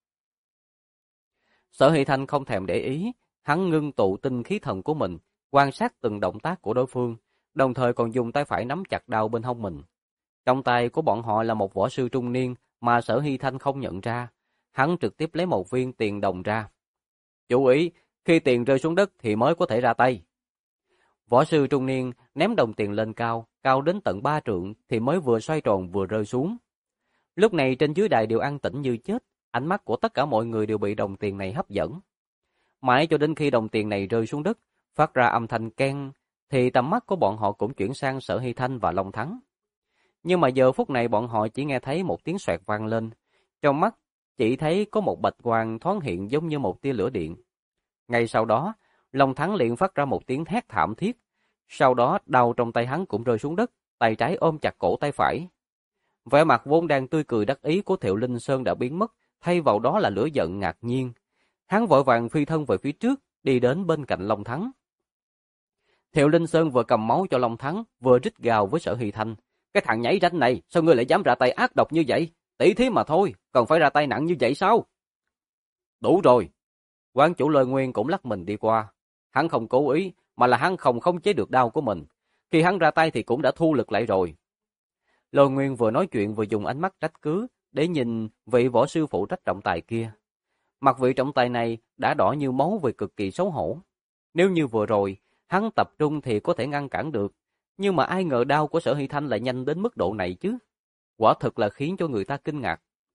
Sở Hy Thanh không thèm để ý, hắn ngưng tụ tinh khí thần của mình, quan sát từng động tác của đối phương, đồng thời còn dùng tay phải nắm chặt đao bên hông mình. Trong tay của bọn họ là một võ sư trung niên mà Sở Hy Thanh không nhận ra, hắn trực tiếp lấy một viên tiền đồng ra. Chú ý, khi tiền rơi xuống đất thì mới có thể ra tay. Võ sư trung niên ném đồng tiền lên cao, cao đến tận 3 trượng thì mới vừa xoay tròn vừa rơi xuống. Lúc này trên dưới đài đều an tĩnh như chết, ánh mắt của tất cả mọi người đều bị đồng tiền này hấp dẫn. Mãi cho đến khi đồng tiền này rơi xuống đất, phát ra âm thanh keng, thì tầm mắt của bọn họ cũng chuyển sang Sở Hy Thanh và Long Thắng. Nhưng mà giờ phút này bọn họ chỉ nghe thấy một tiếng xoẹt vang lên, trong mắt chỉ thấy có một bạch quang thoáng hiện giống như một tia lửa điện. Ngay sau đó, Long Thắng liền phát ra một tiếng hét thảm thiết, sau đó đao trong tay hắn cũng rơi xuống đất, tay trái ôm chặt cổ tay phải. Vẻ mặt vốn đang tươi cười đắc ý của Thiệu Linh Sơn đã biến mất, thay vào đó là lửa giận ngạc nhiên. Hắn vội vàng phi thân về phía trước, đi đến bên cạnh Long Thắng. Thiệu Linh Sơn vừa cầm máu cho Long Thắng, vừa rít gào với Sở Hy Thanh. Cái thằng nhảy ránh này, sao ngươi lại dám ra tay ác độc như vậy? Tỷ thí mà thôi, còn phải ra tay nặng như vậy sao? Đủ rồi. Quán chủ Lôi Nguyên cũng lắc mình đi qua. Hắn không cố ý, mà là hắn không khống chế được đao của mình. Khi hắn ra tay thì cũng đã thu lực lại rồi. Lôi Nguyên vừa nói chuyện vừa dùng ánh mắt trách cứ để nhìn vị võ sư phụ trách trọng tài kia. Mặt vị trọng tài này đã đỏ như máu vì cực kỳ xấu hổ. Nếu như vừa rồi, hắn tập trung thì có thể ngăn cản được. Nhưng mà ai ngờ đao của Sở Hy Thanh lại nhanh đến mức độ này chứ. Quả thực là khiến cho người ta kinh ngạc.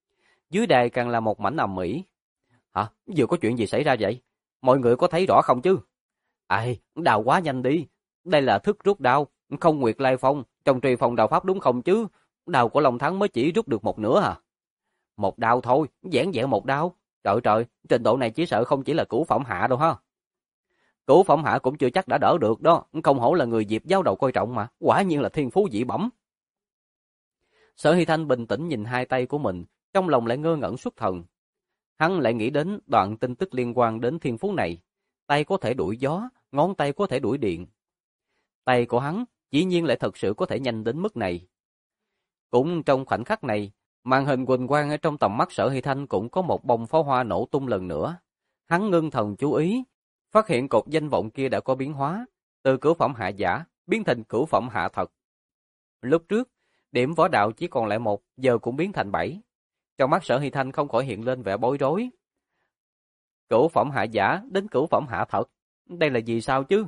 dưới đài càng là một mảnh ầm ĩ. Hả? Vừa có chuyện gì xảy ra vậy? Mọi người có thấy rõ không chứ? Ai, đào quá nhanh đi. Đây là thức rút đao, không Nguyệt Lai Phong, trong truy phong đao pháp đúng không chứ? Đao của Long Thắng mới chỉ rút được một nửa à? Một đao thôi, giản dẹo một đao. Trời trời, trình độ này chỉ sợ không chỉ là cửu phẩm hạ đâu ha. Cửu phẩm hạ cũng chưa chắc đã đỡ được đó, không hổ là người Diệp giáo đầu coi trọng mà, quả nhiên là thiên phú dị bẩm. Sở Hy Thanh bình tĩnh nhìn hai tay của mình, trong lòng lại ngơ ngẩn xuất thần. Hắn lại nghĩ đến đoạn tin tức liên quan đến thiên phú này. Tay có thể đuổi gió, ngón tay có thể đuổi điện. Tay của hắn dĩ nhiên lại thật sự có thể nhanh đến mức này. Cũng trong khoảnh khắc này, màn hình huỳnh quang ở trong tầm mắt Sở Hy Thanh cũng có một bông pháo hoa nổ tung lần nữa. Hắn ngưng thần chú ý, phát hiện cột danh vọng kia đã có biến hóa, từ cửu phẩm hạ giả biến thành cửu phẩm hạ thật. Lúc trước, điểm võ đạo chỉ còn lại 1, giờ cũng biến thành 7. Trong mắt Sở Hy Thanh không khỏi hiện lên vẻ bối rối. Cửu phẩm hạ giả đến cửu phẩm hạ thật, đây là gì sao chứ?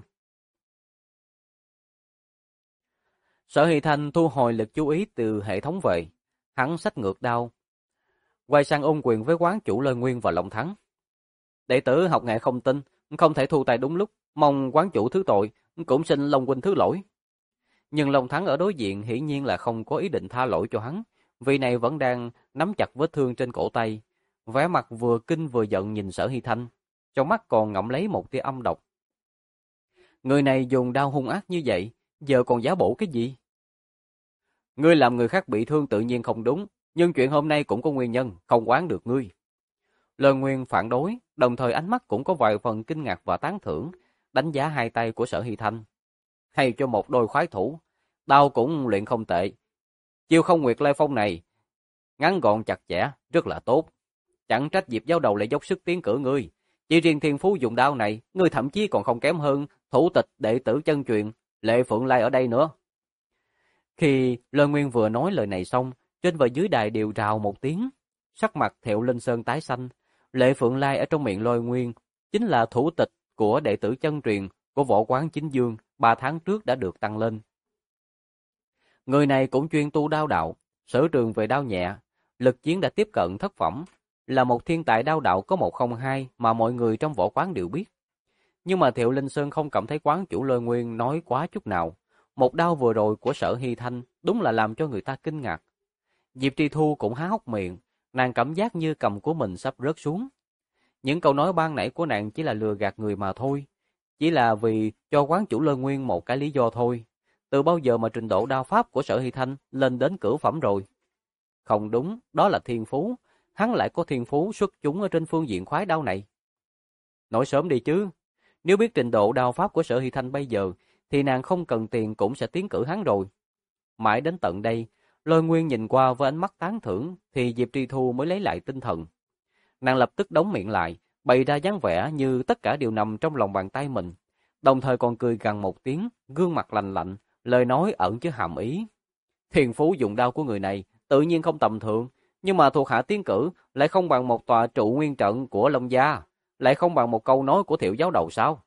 Sở Hy Thanh thu hồi lực chú ý từ hệ thống về, hắn xách ngược đao, quay sang ôn quyền với quán chủ Lôi Nguyên và Long Thắng. Đệ tử học nghệ không tin, không thể thu tay đúng lúc, mong quán chủ thứ tội, cũng xin Long huynh thứ lỗi. Nhưng Long Thắng ở đối diện hiển nhiên là không có ý định tha lỗi cho hắn, vì này vẫn đang nắm chặt vết thương trên cổ tay, vẻ mặt vừa kinh vừa giận nhìn Sở Hy Thanh, trong mắt còn ngậm lấy một tia âm độc. Người này dùng đao hung ác như vậy, giờ còn giả bộ cái gì? Ngươi làm người khác bị thương tự nhiên không đúng, nhưng chuyện hôm nay cũng có nguyên nhân, không oán được ngươi. Lôi Nguyên phản đối, đồng thời ánh mắt cũng có vài phần kinh ngạc và tán thưởng, đánh giá hai tay của Sở Hy Thanh. Hay cho một đôi khoái thủ, đao cũng luyện không tệ. Chiêu không Nguyệt Lai Phong này, ngắn gọn chặt chẽ, rất là tốt. Chẳng trách Diệp giáo đầu lại dốc sức tiến cử ngươi. Chỉ riêng thiên phú dùng đao này, ngươi thậm chí còn không kém hơn thủ tịch đệ tử chân truyền, Lệ Phượng Lai ở đây nữa. Khi Lôi Nguyên vừa nói lời này xong, trên và dưới đài đều rào một tiếng. Sắc mặt Thiệu Linh Sơn tái xanh. Lệ Phượng Lai ở trong miệng Lôi Nguyên chính là thủ tịch của đệ tử chân truyền của võ quán Chính Dương, 3 tháng trước đã được tăng lên. Người này cũng chuyên tu đao đạo, sở trường về đao nhẹ, lực chiến đã tiếp cận thất phẩm, là một thiên tài đao đạo có 102 mà mọi người trong võ quán đều biết. Nhưng mà Thiệu Linh Sơn không cảm thấy quán chủ Lôi Nguyên nói quá chút nào. Một đao vừa rồi của Sở Hy Thanh đúng là làm cho người ta kinh ngạc. Diệp Tri Thu cũng há hốc miệng, nàng cảm giác như cầm của mình sắp rớt xuống. Những câu nói ban nãy của nàng chỉ là lừa gạt người mà thôi, chỉ là vì cho quán chủ Lôi Nguyên một cái lý do thôi. Từ bao giờ mà trình độ đao pháp của Sở Hy Thanh lên đến cửu phẩm rồi? Không đúng, đó là thiên phú, hắn lại có thiên phú xuất chúng ở trên phương diện khoái đao này. Nói sớm đi chứ, nếu biết trình độ đao pháp của Sở Hy Thanh bây giờ, thì nàng không cần tiền cũng sẽ tiến cử hắn rồi. Mãi đến tận đây, Lôi Nguyên nhìn qua với ánh mắt tán thưởng, thì Diệp Tri Thu mới lấy lại tinh thần. Nàng lập tức đóng miệng lại, bày ra dáng vẻ như tất cả đều nằm trong lòng bàn tay mình, đồng thời còn cười gằn một tiếng, gương mặt lạnh lạnh, lời nói ẩn chứa hàm ý. Thiên phú dùng đao của người này tự nhiên không tầm thường, nhưng mà thuộc hạ tiến cử lại không bằng một tòa trụ nguyên trận của Long gia, lại không bằng một câu nói của Thiệu giáo đầu sao?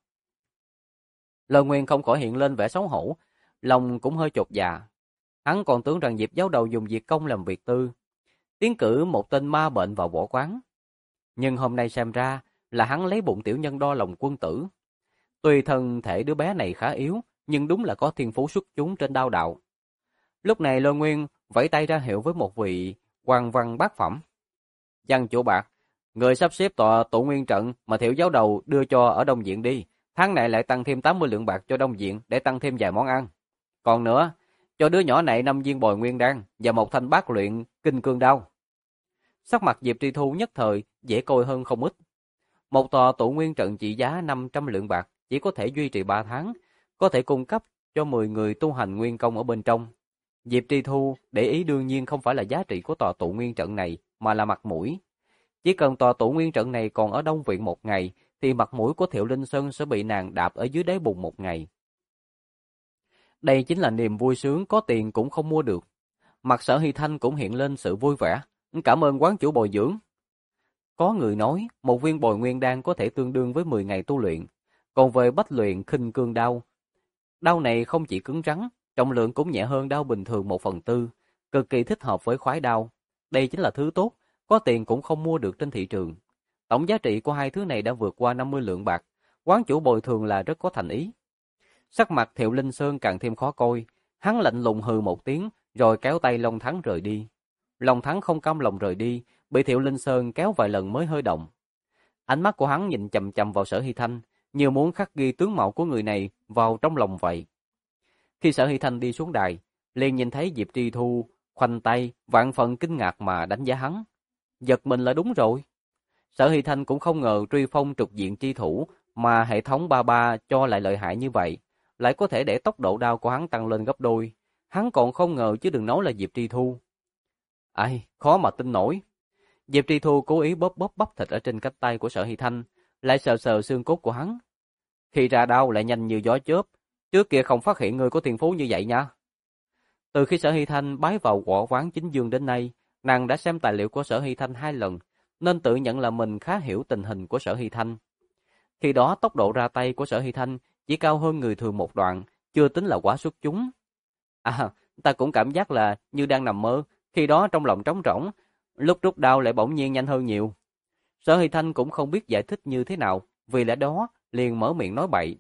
Lôi Nguyên không khỏi hiện lên vẻ xấu hổ, lòng cũng hơi chột dạ. Hắn còn tưởng rằng Diệp giáo đầu dùng việc công làm việc tư, tiến cử một tên ma bệnh vào võ quán. Nhưng hôm nay xem ra là hắn lấy bụng tiểu nhân đo lòng quân tử. Tuy thân thể đứa bé này khá yếu, nhưng đúng là có thiên phú xuất chúng trên đao đạo. Lúc này Lôi Nguyên vẫy tay ra hiệu với một vị quan văn bát phẩm. Văn chủ bạc, người sắp xếp tọa tụ nguyên trận mà Thiệu giáo đầu đưa cho ở Đông Viện đi. Tháng này lại tăng thêm 80 lượng bạc cho Đông Viện để tăng thêm vài món ăn. Còn nữa, cho đứa nhỏ này 5 viên bồi nguyên đan và một thanh bát luyện kinh cương đao. Sắc mặt Diệp Tri Thu nhất thời dễ coi hơn không ít. Một tòa tụ nguyên trận trị giá 500 lượng bạc chỉ có thể duy trì 3 tháng, có thể cung cấp cho 10 người tu hành nguyên công ở bên trong. Diệp Tri Thu để ý đương nhiên không phải là giá trị của tòa tụ nguyên trận này, mà là mặt mũi. Chỉ cần tòa tụ nguyên trận này còn ở Đông Viện một ngày, thì mặt mũi của Thiệu Linh Sơn sẽ bị nàng đạp ở dưới đáy bùn một ngày. Đây chính là niềm vui sướng có tiền cũng không mua được. Mặt Sở Hy Thanh cũng hiện lên sự vui vẻ. Cảm ơn quán chủ bồi dưỡng. Có người nói, một viên bồi nguyên đan có thể tương đương với 10 ngày tu luyện. Còn về bách luyện khinh cương đao, đao này không chỉ cứng rắn, trọng lượng cũng nhẹ hơn đao bình thường 1/4, cực kỳ thích hợp với khoái đao. Đây chính là thứ tốt, có tiền cũng không mua được trên thị trường. Tổng giá trị của hai thứ này đã vượt qua 50 lượng bạc, quán chủ bồi thường là rất có thành ý. Sắc mặt Thiệu Linh Sơn càng thêm khó coi, hắn lạnh lùng hừ một tiếng, rồi kéo tay Long Thắng rời đi. Long Thắng không cam lòng rời đi, bị Thiệu Linh Sơn kéo vài lần mới hơi động. Ánh mắt của hắn nhìn chằm chằm vào Sở Hy Thanh, như muốn khắc ghi tướng mạo của người này vào trong lòng vậy. Khi Sở Hy Thanh đi xuống đài, liền nhìn thấy Diệp Tri Thu khoanh tay, vạn phần kinh ngạc mà đánh giá hắn. Giật mình là đúng rồi. Sở Hy Thanh cũng không ngờ truy phong trục diện chi thủ mà hệ thống 33 cho lại lợi hại như vậy, lại có thể để tốc độ đao của hắn tăng lên gấp đôi. Hắn còn không ngờ chứ đừng nói là Diệp Tri Thu. Ai, khó mà tin nổi. Diệp Tri Thu cố ý bóp bóp bắp thịt ở trên cánh tay của Sở Hy Thanh, lại sờ sờ xương cốt của hắn. Khi ra đao lại nhanh như gió chớp, trước kia không phát hiện người có thiên phú như vậy nha. Từ khi Sở Hy Thanh bái vào Võ Quán Chính Dương đến nay, nàng đã xem tài liệu của Sở Hy Thanh 2 lần, nên tự nhận là mình khá hiểu tình hình của Sở Hy Thanh. Khi đó tốc độ ra tay của Sở Hy Thanh chỉ cao hơn người thường một đoạn, chưa tính là quá xuất chúng. Ta cũng cảm giác là như đang nằm mơ, khi đó trong lòng trống rỗng, lúc rút đao lại bỗng nhiên nhanh hơn nhiều. Sở Hy Thanh cũng không biết giải thích như thế nào, vì lẽ đó liền mở miệng nói bậy.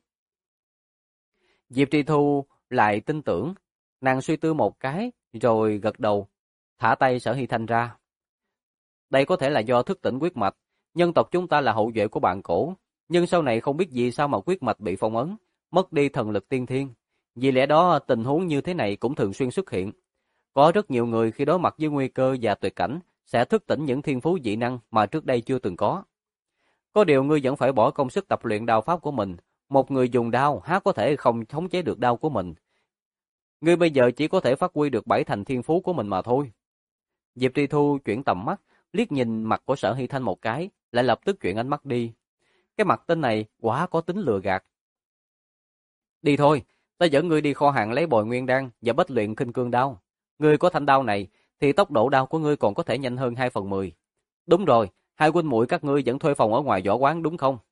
Diệp Tri Thu lại tin tưởng, nàng suy tư một cái, rồi gật đầu, thả tay Sở Hy Thanh ra. Đây có thể là do thức tỉnh huyết mạch, nhân tộc chúng ta là hậu duệ của bạn cổ, nhưng sau này không biết vì sao mà huyết mạch bị phong ấn, mất đi thần lực tiên thiên. Vì lẽ đó tình huống như thế này cũng thường xuyên xuất hiện. Có rất nhiều người khi đối mặt với nguy cơ và tuyệt cảnh sẽ thức tỉnh những thiên phú dị năng mà trước đây chưa từng có. Có điều ngươi vẫn phải bỏ công sức tập luyện đao pháp của mình. Một người dùng đao há có thể không khống chế được đao của mình. Ngươi bây giờ chỉ có thể phát huy được 7 thành thiên phú của mình mà thôi. Diệp Tri Thu chuyển tầm mắt, liếc nhìn mặt của Sở Hy Thanh một cái, lại lập tức chuyển ánh mắt đi. Cái mặt tên này quá có tính lừa gạt. Đi thôi, ta dẫn ngươi đi kho hàng lấy bồi nguyên đan và bách luyện khinh cương đao. Ngươi có thanh đao này thì tốc độ đao của ngươi còn có thể nhanh hơn 2/10. Đúng rồi, hai huynh muội các ngươi vẫn thuê phòng ở ngoài võ quán đúng không?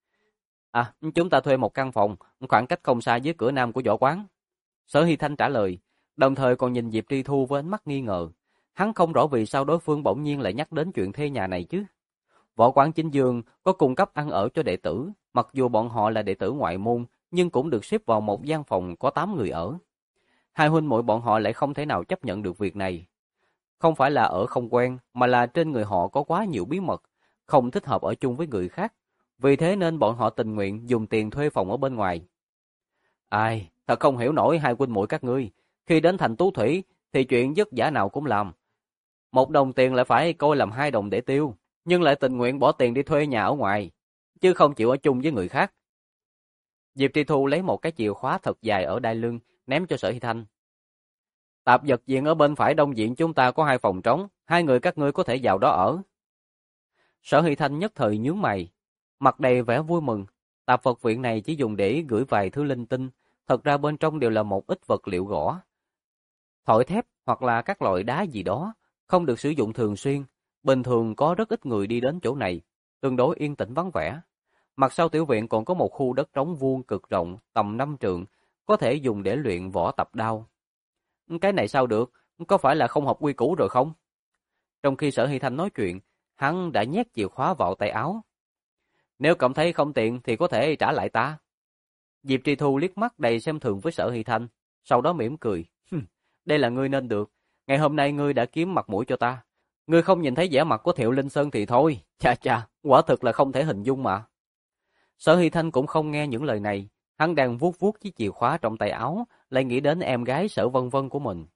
Chúng ta thuê một căn phòng, khoảng cách không xa với cửa nam của võ quán. Sở Hy Thanh trả lời, đồng thời còn nhìn Diệp Tri Thu với ánh mắt nghi ngờ. Hắn không rõ vì sao đối phương bỗng nhiên lại nhắc đến chuyện thuê nhà này chứ. Võ quán Chính Dương có cung cấp ăn ở cho đệ tử, mặc dù bọn họ là đệ tử ngoại môn, nhưng cũng được xếp vào một gian phòng có 8 người ở. Hai huynh muội bọn họ lại không thể nào chấp nhận được việc này. Không phải là ở không quen, mà là trên người họ có quá nhiều bí mật, không thích hợp ở chung với người khác. Vì thế nên bọn họ tình nguyện dùng tiền thuê phòng ở bên ngoài. Ai, thật không hiểu nổi hai huynh muội các ngươi, khi đến thành Tú Thủy thì chuyện vất vả nào cũng làm. 1 đồng tiền lại phải coi làm 2 đồng để tiêu, nhưng lại tình nguyện bỏ tiền đi thuê nhà ở ngoài, chứ không chịu ở chung với người khác. Diệp Tri Thu lấy một cái chìa khóa thật dài ở đai lưng, ném cho Sở Hy Thanh. Tạp vật viện ở bên phải đông viện chúng ta có 2 phòng trống, 2 người các ngươi có thể vào đó ở. Sở Hy Thanh nhất thời nhướng mày, mặt đầy vẻ vui mừng. Tạp vật viện này chỉ dùng để gửi vài thứ linh tinh, thật ra bên trong đều là một ít vật liệu gỗ, thỏi thép hoặc là các loại đá gì đó, không được sử dụng thường xuyên. Bình thường có rất ít người đi đến chỗ này, tương đối yên tĩnh vắng vẻ. Mặt sau tiểu viện còn có một khu đất trống vuông cực rộng, tầm 5 trượng, có thể dùng để luyện võ tập đao. Cái này sao được, có phải là không hợp quy củ rồi không? Trong khi Sở Hy Thanh nói chuyện, hắn đã nhét chìa khóa vào tay áo. Nếu cảm thấy không tiện thì có thể trả lại ta. Diệp Tri Thu liếc mắt đầy xem thường với Sở Hy Thanh, sau đó mỉm cười. Đây là ngươi nên được, ngày hôm nay ngươi đã kiếm mặt mũi cho ta. Ngươi không nhìn thấy vẻ mặt của Thiệu Linh Sơn thì thôi, chà, quả thực là không thể hình dung mà. Sở Hy Thanh cũng không nghe những lời này, hắn đang vuốt vuốt chiếc chìa khóa trong tay áo, lại nghĩ đến em gái Sở Vân Vân của mình.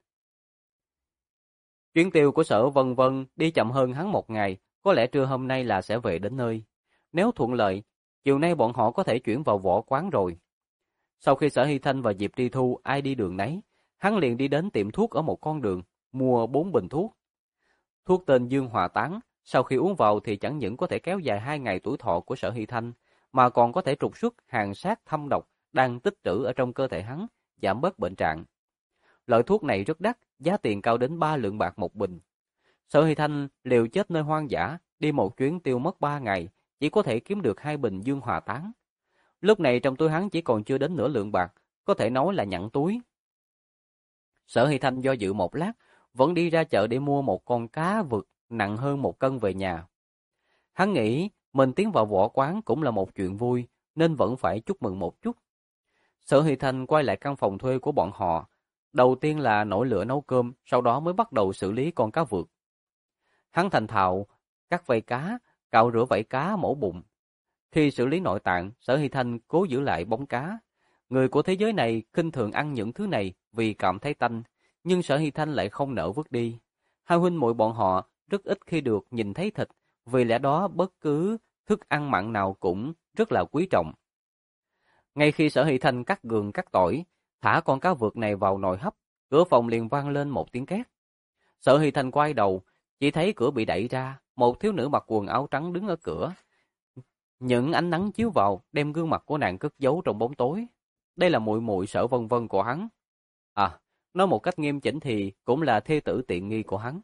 Chuyến tiêu của Sở Vân Vân đi chậm hơn hắn 1 ngày, có lẽ trưa hôm nay là sẽ về đến nơi. Nếu thuận lợi, chiều nay bọn họ có thể chuyển vào võ quán rồi. Sau khi Sở Hy Thanh và Diệp Tri Thu ai đi đường nấy, hắn liền đi đến tiệm thuốc ở một con đường, mua 4 bình thuốc. Thuốc tên Dương Hòa Tán, sau khi uống vào thì chẳng những có thể kéo dài 2 ngày tuổi thọ của Sở Hy Thanh, mà còn có thể trục xuất hàn sát thâm độc đang tích trữ ở trong cơ thể hắn, giảm bớt bệnh trạng. Loại thuốc này rất đắt, giá tiền cao đến 3 lượng bạc một bình. Sở Hy Thanh liều chết nơi hoang dã, đi một chuyến tiêu mất 3 ngày, chỉ có thể kiếm được 2 bình Dương Hòa Tán. Lúc này trong túi hắn chỉ còn chưa đến nửa lượng bạc, có thể nói là nhẵn túi. Sở Hy Thanh do dự một lát, vẫn đi ra chợ để mua một con cá vực nặng hơn 1 cân về nhà. Hắn nghĩ mình tiến vào võ quán cũng là một chuyện vui, nên vẫn phải chúc mừng một chút. Sở Hy Thanh quay lại căn phòng thuê của bọn họ. Đầu tiên là nổi lửa nấu cơm, sau đó mới bắt đầu xử lý con cá vượt. Hắn thành thạo cắt vảy cá, cạo rửa vảy cá, mổ bụng. Khi xử lý nội tạng, Sở Hy Thanh cố giữ lại bóng cá. Người của thế giới này khinh thường ăn những thứ này vì cảm thấy tanh, nhưng Sở Hy Thanh lại không nỡ vứt đi. Hai huynh muội bọn họ rất ít khi được nhìn thấy thịt, vì lẽ đó bất cứ thức ăn mặn nào cũng rất là quý trọng. Ngay khi Sở Hy Thanh cắt gừng cắt tỏi, thả con cá vượt này vào nồi hấp, cửa phòng liền vang lên một tiếng két. Sở Hy Thanh quay đầu, chỉ thấy cửa bị đẩy ra, một thiếu nữ mặc quần áo trắng đứng ở cửa. Những ánh nắng chiếu vào, đem gương mặt của nàng cất giấu trong bóng tối. Đây là muội muội Sở Vân Vân của hắn. À, nói một cách nghiêm chỉnh thì cũng là thê tử tiện nghi của hắn.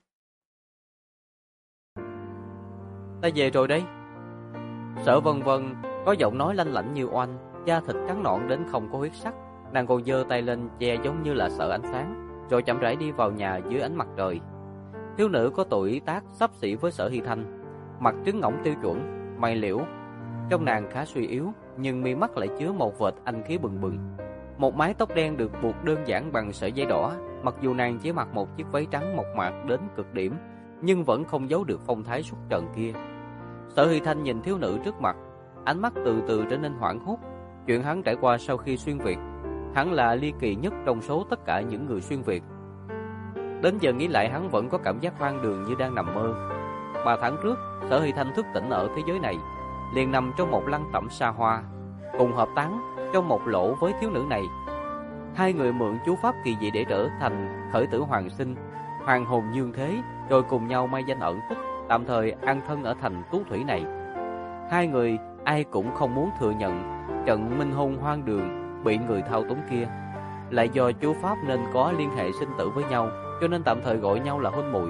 Ta về rồi đấy. Sở Vân Vân có giọng nói lanh lảnh như oanh, da thịt trắng nõn đến không có huyết sắc. Nàng còn giơ tay lên che giống như là sợ ánh sáng, rồi chậm rãi đi vào nhà dưới ánh mặt trời. Thiếu nữ có tuổi tác xấp xỉ với Sở Hy Thanh, mặt trứng ngỗng tiêu chuẩn, mày liễu. Trong nàng khá suy yếu, nhưng mi mắt lại chứa một vệt anh khí bừng bừng. Một mái tóc đen được buộc đơn giản bằng sợi dây đỏ, mặc dù nàng chỉ mặc một chiếc váy trắng mộc mạc đến cực điểm, nhưng vẫn không giấu được phong thái xuất trần kia. Sở Hy Thanh nhìn thiếu nữ trước mặt, ánh mắt từ từ trở nên hoảng hốt. Chuyện hắn trải qua sau khi xuyên Việt, hắn là ly kỳ nhất trong số tất cả những người xuyên Việt. Đến giờ nghĩ lại hắn vẫn có cảm giác hoang đường như đang nằm mơ. 3 tháng trước, Sở Hy Thanh thức tỉnh ở thế giới này, liền nằm trong một lăng tẩm xa hoa, cùng hợp táng trong một lỗ với thiếu nữ này. Hai người mượn chú pháp kỳ dị để trở thành khởi tử hoàn sinh, hoàng hồn dương thế, rồi cùng nhau mai danh ẩn tích, tạm thời an thân ở thành Tú Thủy này. Hai người ai cũng không muốn thừa nhận trận minh hôn hoang đường bị người thao túng kia, lại do chú pháp nên có liên hệ sinh tử với nhau, cho nên tạm thời gọi nhau là huynh muội.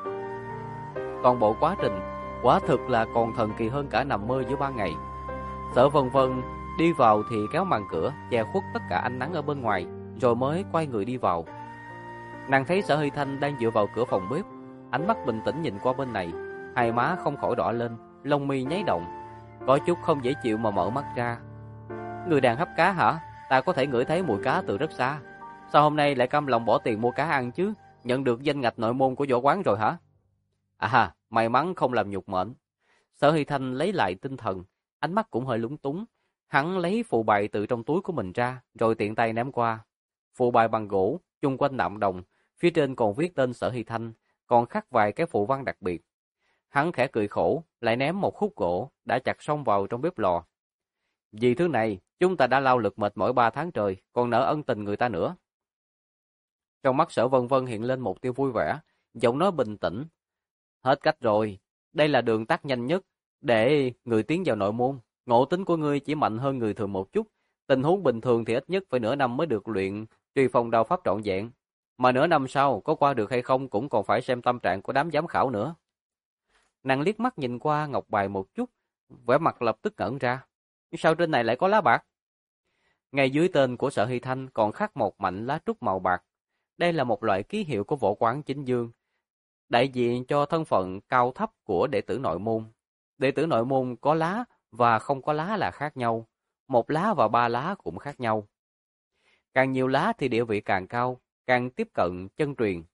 Toàn bộ quá trình quả thực là còn thần kỳ hơn cả nằm mơ giữa ban ngày. Sở Vân Vân đi vào thì kéo màn cửa che khuất tất cả ánh nắng ở bên ngoài, rồi mới quay người đi vào. Nàng thấy Sở Hy Thanh đang dựa vào cửa phòng bếp, ánh mắt bình tĩnh nhìn qua bên này, hai má không khỏi đỏ lên, lông mi nháy động, có chút không dễ chịu mà mở mắt ra. Người đàn hấp cá hả? Ta có thể ngửi thấy mùi cá từ rất xa. Sao hôm nay lại cam lòng bỏ tiền mua cá ăn chứ? Nhận được danh ngạch nội môn của võ quán rồi hả? À, may mắn không làm nhục mệnh. Sở Hy Thanh lấy lại tinh thần, ánh mắt cũng hơi lúng túng. Hắn lấy phù bài từ trong túi của mình ra, rồi tiện tay ném qua. Phù bài bằng gỗ, chung quanh nạm đồng, phía trên còn viết tên Sở Hy Thanh, còn khắc vài cái phù văn đặc biệt. Hắn khẽ cười khổ, lại ném một khúc gỗ đã chặt xong vào trong bếp lò. Vì thứ này, chúng ta đã lao lực mệt mỏi 3 tháng trời, còn nợ ân tình người ta nữa. Trong mắt Sở Vân Vân hiện lên một tia vui vẻ, giọng nói bình tĩnh. Hết cách rồi, đây là đường tắt nhanh nhất để người tiến vào nội môn. Ngộ tính của ngươi chỉ mạnh hơn người thường một chút. Tình huống bình thường thì ít nhất phải nửa năm mới được luyện truy phong đao pháp trọn vẹn. Mà nửa năm sau có qua được hay không cũng còn phải xem tâm trạng của đám giám khảo nữa. Nàng liếc mắt nhìn qua ngọc bài một chút, vẻ mặt lập tức ngẩn ra. Sao trên này lại có lá bạc? Ngay dưới tên của Sở Hy Thanh còn khắc một mảnh lá trúc màu bạc. Đây là một loại ký hiệu của võ quán chính dương, đại diện cho thân phận cao thấp của đệ tử nội môn. Đệ tử nội môn có lá và không có lá là khác nhau. 1 lá và 3 lá cũng khác nhau. Càng nhiều lá thì địa vị càng cao, càng tiếp cận chân truyền.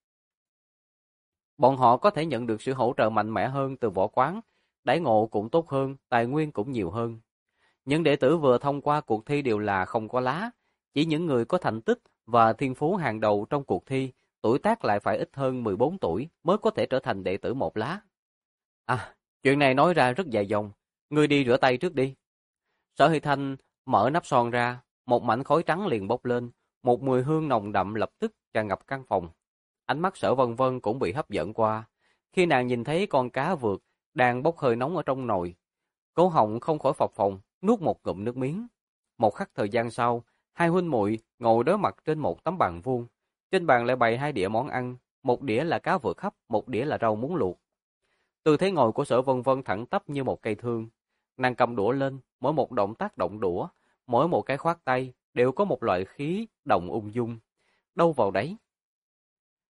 Bọn họ có thể nhận được sự hỗ trợ mạnh mẽ hơn từ võ quán, đãi ngộ cũng tốt hơn, tài nguyên cũng nhiều hơn. Những đệ tử vừa thông qua cuộc thi đều là không có lá, chỉ những người có thành tích và thiên phú hàng đầu trong cuộc thi, tuổi tác lại phải ít hơn 14 tuổi mới có thể trở thành đệ tử 1 lá. À, chuyện này nói ra rất dài dòng, ngươi đi rửa tay trước đi. Sở Hy Thanh mở nắp son ra, một mảnh khói trắng liền bốc lên, một mùi hương nồng đậm lập tức tràn ngập căn phòng. Ánh mắt Sở Vân Vân cũng bị hấp dẫn qua, khi nàng nhìn thấy con cá vượt đang bốc hơi nóng ở trong nồi. Cổ họng không khỏi phập phồng, nuốt một ngụm nước miếng. Một khắc thời gian sau, hai huynh muội ngồi đối mặt trên một tấm bàn vuông. Trên bàn lại bày 2 đĩa món ăn, một đĩa là cá vượt hấp, một đĩa là rau muống luộc. Tư thế ngồi của Sở Vân Vân thẳng tắp như một cây thương. Nàng cầm đũa lên, mỗi một động tác động đũa, mỗi một cái khoát tay đều có một loại khí động ung dung, đâu vào đấy.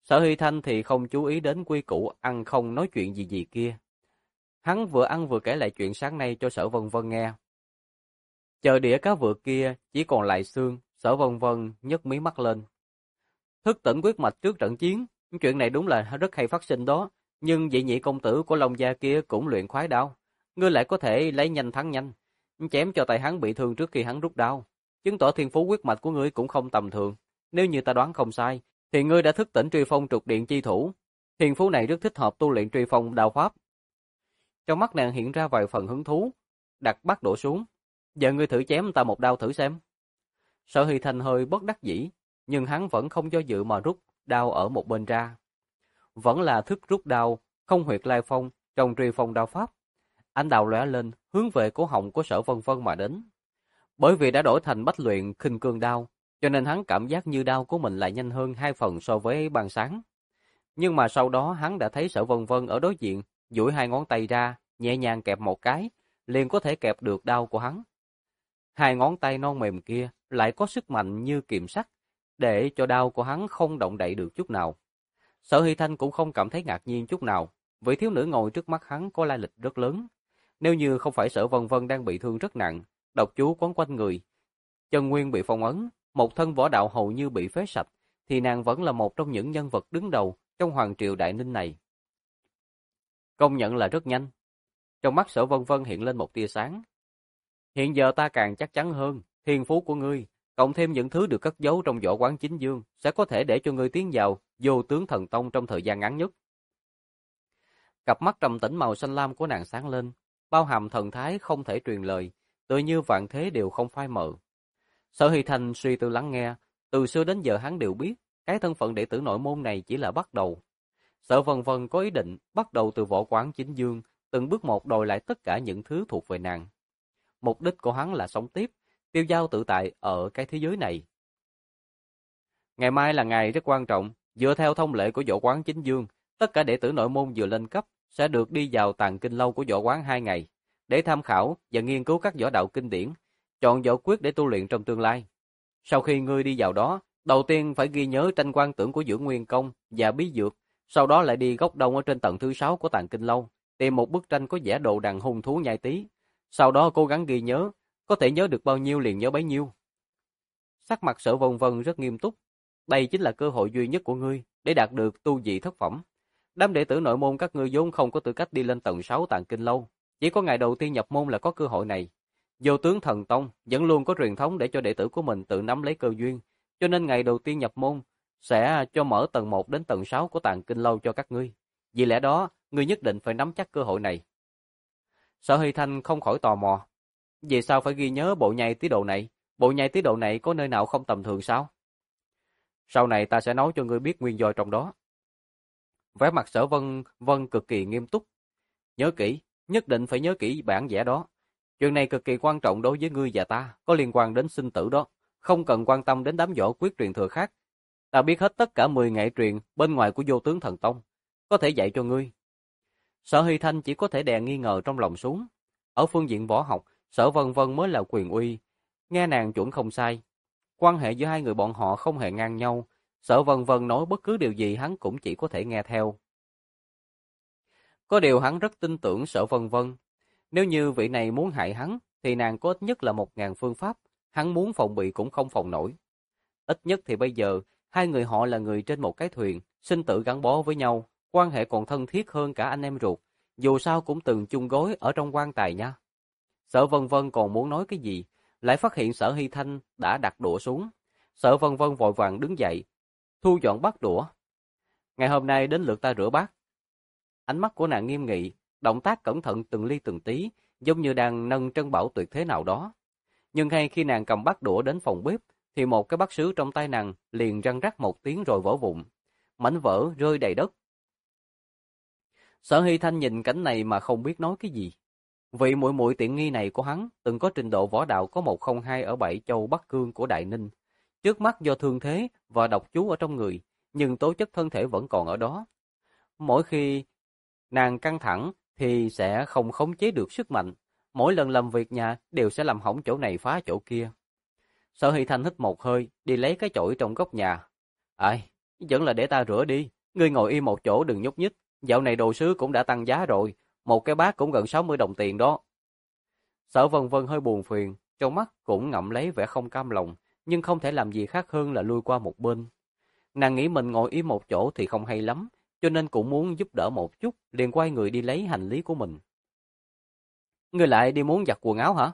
Sở Hy Thanh thì không chú ý đến quy củ ăn không nói chuyện gì gì kia. Hắn vừa ăn vừa kể lại chuyện sáng nay cho Sở Vân Vân nghe. Chờ đĩa cá vựa kia chỉ còn lại xương, Sở Vân Vân nhấc mí mắt lên. Thức tỉnh huyết mạch trước trận chiến, chuyện này đúng là rất hay phát sinh đó, nhưng vị nhị công tử của Long gia kia cũng luyện khoái đao, ngươi lại có thể lấy nhanh thắng nhanh, chém cho tay hắn bị thương trước khi hắn rút đao, chứng tỏ thiên phú huyết mạch của ngươi cũng không tầm thường. Nếu như ta đoán không sai, thì ngươi đã thức tỉnh truy phong trục điện chi thủ, thiên phú này rất thích hợp tu luyện truy phong đao pháp. Trong mắt nàng hiện ra vài phần hứng thú, đặt bát đổ xuống. Giờ ngươi thử chém ta một đao thử xem. Sở Hy Thanh hơi bất đắc dĩ, nhưng hắn vẫn không do dự mà rút đao ở một bên ra. Vẫn là thức rút đao, không huyệt lai phong, trong truy phong đao pháp. Ánh đao lóe lên, hướng về cổ họng của Sở Vân Vân mà đến. Bởi vì đã đổi thành bách luyện khinh cương đao, cho nên hắn cảm giác như đao của mình lại nhanh hơn 2 phần so với ban sáng. Nhưng mà sau đó hắn đã thấy Sở Vân Vân ở đối diện, duỗi 2 ngón tay ra, nhẹ nhàng kẹp một cái, liền có thể kẹp được đao của hắn. 2 ngón tay non mềm kia lại có sức mạnh như kiềm sắt, để cho đao của hắn không động đậy được chút nào. Sở Hy Thanh cũng không cảm thấy ngạc nhiên chút nào, vì thiếu nữ ngồi trước mắt hắn có lai lịch rất lớn. Nếu như không phải Sở Vân Vân đang bị thương rất nặng, độc chú quấn quanh người, chân nguyên bị phong ấn, một thân võ đạo hầu như bị phế sạch, thì nàng vẫn là một trong những nhân vật đứng đầu trong hoàng triều Đại Ninh này. Công nhận là rất nhanh. Trong mắt Sở Vân Vân hiện lên một tia sáng. Hiện giờ ta càng chắc chắn hơn, thiên phú của ngươi, cộng thêm những thứ được cất giấu trong võ quán chính dương, sẽ có thể để cho ngươi tiến vào vô tướng thần tông trong thời gian ngắn nhất. Cặp mắt trầm tĩnh màu xanh lam của nàng sáng lên, bao hàm thần thái không thể truyền lời, tựa như vạn thế đều không phai mờ. Sở Hy Thanh suy tư lắng nghe, từ xưa đến giờ hắn đều biết, cái thân phận đệ tử nội môn này chỉ là bắt đầu. Sở Vân Vân có ý định bắt đầu từ võ quán chính dương, từng bước một đòi lại tất cả những thứ thuộc về nàng. Mục đích của hắn là sống tiếp, tiêu dao tự tại ở cái thế giới này. Ngày mai là ngày rất quan trọng, dựa theo thông lệ của võ quán chính dương, tất cả đệ tử nội môn vừa lên cấp sẽ được đi vào tàng kinh lâu của võ quán 2 ngày, để tham khảo và nghiên cứu các võ đạo kinh điển, chọn võ quyết để tu luyện trong tương lai. Sau khi ngươi đi vào đó, đầu tiên phải ghi nhớ tranh quan tưởng của Dưỡng Nguyên Công và bí dược, sau đó lại đi góc đông ở trên tầng thứ 6 của tàng kinh lâu, tìm một bức tranh có vẽ đồ đằng hung thú nhai tí. Sau đó cố gắng ghi nhớ, có thể nhớ được bao nhiêu liền nhớ bấy nhiêu. Sắc mặt Sở Vân Vân rất nghiêm túc. Đây chính là cơ hội duy nhất của ngươi để đạt được tu vị thất phẩm. Đám đệ tử nội môn các ngươi vốn không có tư cách đi lên tầng 6 tàng kinh lâu, chỉ có ngày đầu tiên nhập môn là có cơ hội này. Vô tướng thần tông vẫn luôn có truyền thống để cho đệ tử của mình tự nắm lấy cơ duyên, cho nên ngày đầu tiên nhập môn sẽ cho mở tầng 1 đến tầng 6 của tàng kinh lâu cho các ngươi. Vì lẽ đó, ngươi nhất định phải nắm chắc cơ hội này. Sở Hy Thanh không khỏi tò mò. Vì sao phải ghi nhớ bộ nhai tí độ này? Bộ nhai tí độ này có nơi nào không tầm thường sao? Sau này ta sẽ nói cho ngươi biết nguyên do trong đó. Vẻ mặt Sở Vân Vân cực kỳ nghiêm túc. Nhớ kỹ, nhất định phải nhớ kỹ bản vẽ đó. Chuyện này cực kỳ quan trọng đối với ngươi và ta, có liên quan đến sinh tử đó. Không cần quan tâm đến đám võ quyết truyền thừa khác. Ta biết hết tất cả 10 nghệ truyền bên ngoài của Vô Tướng Thần Tông, có thể dạy cho ngươi. Sở Hy Thanh chỉ có thể đè nghi ngờ trong lòng xuống. Ở phương diện võ học, Sở Vân Vân mới là quyền uy. Nghe nàng chuẩn không sai. Quan hệ giữa hai người bọn họ không hề ngang nhau. Sở Vân Vân nói bất cứ điều gì hắn cũng chỉ có thể nghe theo. Có điều hắn rất tin tưởng Sở Vân Vân. Nếu như vị này muốn hại hắn, thì nàng có ít nhất là 1000 phương pháp. Hắn muốn phòng bị cũng không phòng nổi. Ít nhất thì bây giờ, hai người họ là người trên một cái thuyền, sinh tử gắn bó với nhau, quan hệ còn thân thiết hơn cả anh em ruột. Dù sao cũng từng chung gối ở trong quan tài nha. Sở Vân Vân còn muốn nói cái gì, lại phát hiện Sở Hy Thanh đã đặt đũa xuống. Sở Vân Vân vội vàng đứng dậy, thu dọn bát đũa. Ngày hôm nay đến lượt ta rửa bát. Ánh mắt của nàng nghiêm nghị, động tác cẩn thận từng ly từng tí, giống như đang nâng trân bảo tuyệt thế nào đó. Nhưng ngay khi nàng cầm bát đũa đến phòng bếp, thì một cái bát sứ trong tay nàng liền răng rắc một tiếng rồi vỡ vụn. Mảnh vỡ rơi đầy đất. Sở Hy Thanh nhìn cảnh này mà không biết nói cái gì. Vị muội muội tiện nghi này của hắn từng có trình độ võ đạo có 102 ở 7 châu Bắc Cương của Đại Ninh. Trước mắt do thương thế và độc chú ở trong người, nhưng tố chất thân thể vẫn còn ở đó. Mỗi khi nàng căng thẳng thì sẽ không khống chế được sức mạnh. Mỗi lần làm việc nhà đều sẽ làm hỏng chỗ này phá chỗ kia. Sở Hy Thanh hít một hơi, đi lấy cái chổi trong góc nhà. Ai, vẫn là để ta rửa đi, Ngươi ngồi im một chỗ đừng nhúc nhích, dạo này đồ sứ cũng đã tăng giá rồi, một cái bát cũng gần 60 đồng tiền đó. Sở Vân Vân hơi buồn phiền, trong mắt cũng ngậm lấy vẻ không cam lòng, nhưng không thể làm gì khác hơn là lui qua một bên. Nàng nghĩ mình ngồi im một chỗ thì không hay lắm, cho nên cũng muốn giúp đỡ một chút, liền quay người đi lấy hành lý của mình. Ngươi lại đi muốn giặt quần áo hả?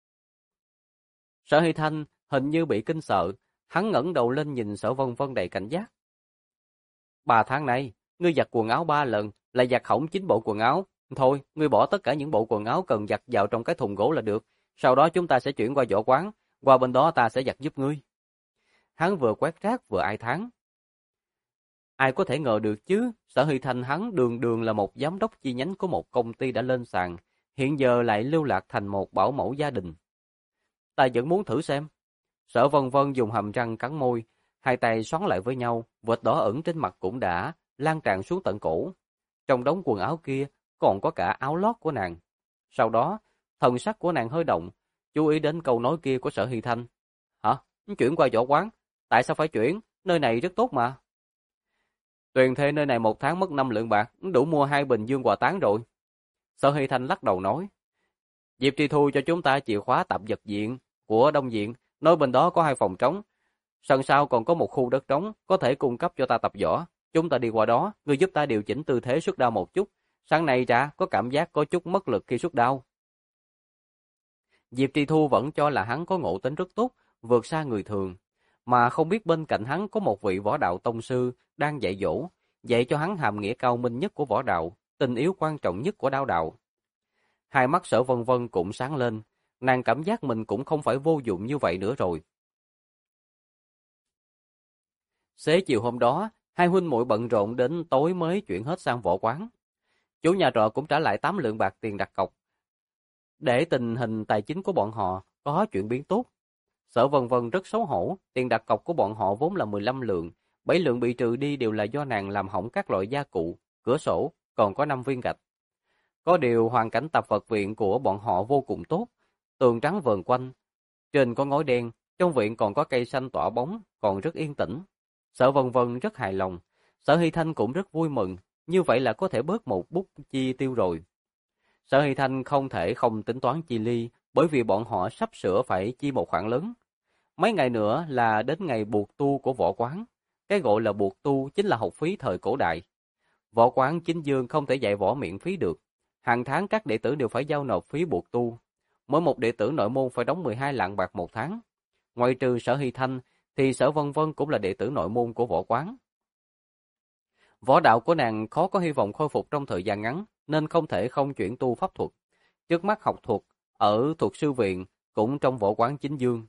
Sở Hy Thanh hình như bị kinh sợ, hắn ngẩng đầu lên nhìn Sở Vân Vân đầy cảnh giác. 3 tháng nay, ngươi giặt quần áo 3 lần, lại giặt hỏng 9 bộ quần áo. Thôi, ngươi bỏ tất cả những bộ quần áo cần giặt vào trong cái thùng gỗ là được. Sau đó chúng ta sẽ chuyển qua võ quán, qua bên đó ta sẽ giặt giúp ngươi. Hắn vừa quét rác vừa ai thán. Ai có thể ngờ được chứ, Sở Hy Thanh hắn đường đường là một giám đốc chi nhánh của một công ty đã lên sàn, hiện giờ lại lưu lạc thành một bảo mẫu gia đình. Ta vẫn muốn thử xem. Sở Vân Vân dùng hàm răng cắn môi, hai tay xoắn lại với nhau, vệt đỏ ửng trên mặt cũng đã lan tràn xuống tận cổ. Trong đống quần áo kia còn có cả áo lót của nàng. Sau đó, thần sắc của nàng hơi động, chú ý đến câu nói kia của Sở Hy Thanh. Hả? Chuyển qua võ quán? Tại sao phải chuyển? Nơi này rất tốt mà. Tuyền thuê nơi này 1 tháng mất 5 lượng bạc, đủ mua 2 bình dương quà táng rồi. Sở Hy Thanh lắc đầu nói. Diệp Tri Thu cho chúng ta chìa khóa tạp vật viện của Đông Viện, nơi bên đó có 2 phòng trống. Sân sau còn có một khu đất trống, có thể cung cấp cho ta tập võ. Chúng ta đi qua đó, ngươi giúp ta điều chỉnh tư thế xuất đao một chút. Sáng nay ra, có cảm giác có chút mất lực khi xuất đao. Diệp Tri Thu vẫn cho là hắn có ngộ tính rất tốt, vượt xa người thường, mà không biết bên cạnh hắn có một vị võ đạo tông sư đang dạy dỗ, dạy cho hắn hàm nghĩa cao minh nhất của võ đạo, tình yếu quan trọng nhất của đao đạo. Hai mắt Sở Vân Vân cũng sáng lên, nàng cảm giác mình cũng không phải vô dụng như vậy nữa rồi. Xế chiều hôm đó, hai huynh muội bận rộn đến tối mới chuyển hết sang võ quán. Chủ nhà trọ cũng trả lại 8 lượng bạc tiền đặt cọc, để tình hình tài chính của bọn họ có chuyển biến tốt. Sở Vân Vân rất xấu hổ, tiền đặt cọc của bọn họ vốn là 15 lượng, 7 lượng bị trừ đi đều là do nàng làm hỏng các loại gia cụ, cửa sổ, còn có 5 viên gạch. Có điều hoàn cảnh tập vật viện của bọn họ vô cùng tốt, tường trắng vờn quanh, trên có ngói đen, trong viện còn có cây xanh tỏa bóng, còn rất yên tĩnh. Sở Vân Vân rất hài lòng, Sở Hy Thanh cũng rất vui mừng, như vậy là có thể bớt một bút chi tiêu rồi. Sở Hy Thanh không thể không tính toán chi ly, bởi vì bọn họ sắp sửa phải chi một khoản lớn. Mấy ngày nữa là đến ngày buộc tu của võ quán. Cái gọi là buộc tu chính là học phí thời cổ đại. Võ quán chính dương không thể dạy võ miễn phí được. Hàng tháng các đệ tử đều phải giao nộp phí buộc tu. Mỗi một đệ tử nội môn phải đóng 12 lạng bạc 1 tháng. Ngoài trừ Sở Hy Thanh, thì Sở Vân Vân cũng là đệ tử nội môn của võ quán. Võ đạo của nàng khó có hy vọng khôi phục trong thời gian ngắn, nên không thể không chuyển tu pháp thuật. Trước mắt học thuật ở thuật sư viện cũng trong võ quán chính dương.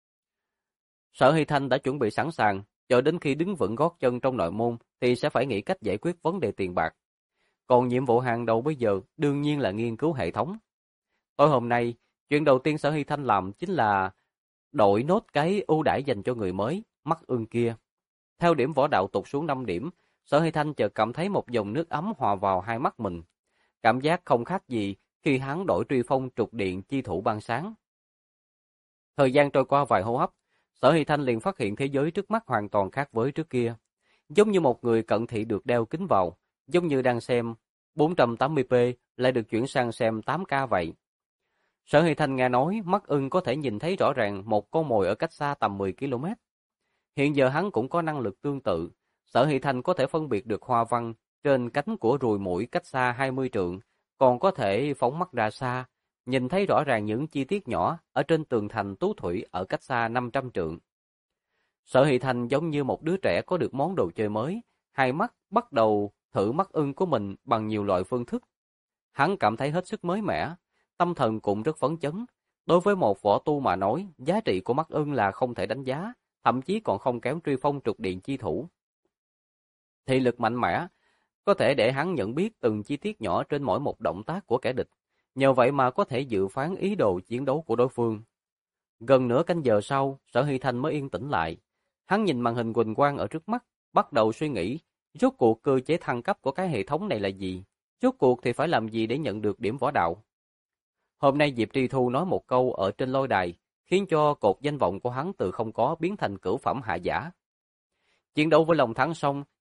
Sở Hy Thanh đã chuẩn bị sẵn sàng, chờ đến khi đứng vững gót chân trong nội môn thì sẽ phải nghĩ cách giải quyết vấn đề tiền bạc. Còn nhiệm vụ hàng đầu bây giờ đương nhiên là nghiên cứu hệ thống. Tối hôm nay, chuyện đầu tiên Sở Hy Thanh làm chính là đổi nốt cái ưu đãi dành cho người mới, mắt ưng kia. Theo điểm võ đạo tụt xuống 5 điểm, Sở Hy Thanh chợt cảm thấy một dòng nước ấm hòa vào hai mắt mình. Cảm giác không khác gì khi hắn đổi truy phong trục điện chi thủ ban sáng. Thời gian trôi qua vài hô hấp, Sở Hy Thanh liền phát hiện thế giới trước mắt hoàn toàn khác với trước kia. Giống như một người cận thị được đeo kính vào, giống như đang xem 480p lại được chuyển sang xem 8K vậy. Sở Hy Thanh nghe nói mắt ưng có thể nhìn thấy rõ ràng một con mồi ở cách xa tầm 10 km. Hiện giờ hắn cũng có năng lực tương tự. Sở Hy Thanh có thể phân biệt được hoa văn trên cánh của ruồi muỗi cách xa 20 trượng, còn có thể phóng mắt ra xa, nhìn thấy rõ ràng những chi tiết nhỏ ở trên tường thành tú thủy ở cách xa 500 trượng. Sở Hy Thanh giống như một đứa trẻ có được món đồ chơi mới, hai mắt bắt đầu thử mắt ưng của mình bằng nhiều loại phương thức. Hắn cảm thấy hết sức mới mẻ, tâm thần cũng rất phấn chấn. Đối với một võ tu mà nói, giá trị của mắt ưng là không thể đánh giá, thậm chí còn không kém truy phong trục điện chi thủ. Thị lực mạnh mẽ, có thể để hắn nhận biết từng chi tiết nhỏ trên mỗi một động tác của kẻ địch, nhờ vậy mà có thể dự phán ý đồ chiến đấu của đối phương. Gần nửa canh giờ sau, Sở Hy Thanh mới yên tĩnh lại. Hắn nhìn màn hình huỳnh quang ở trước mắt, bắt đầu suy nghĩ, rốt cuộc cơ chế thăng cấp của cái hệ thống này là gì? Rốt cuộc thì phải làm gì để nhận được điểm võ đạo? Hôm nay Diệp Tri Thu nói một câu ở trên lôi đài, khiến cho cột danh vọng của hắn từ không có biến thành cửu phẩm hạ giả. Chiến đấu với Long Thắng xong,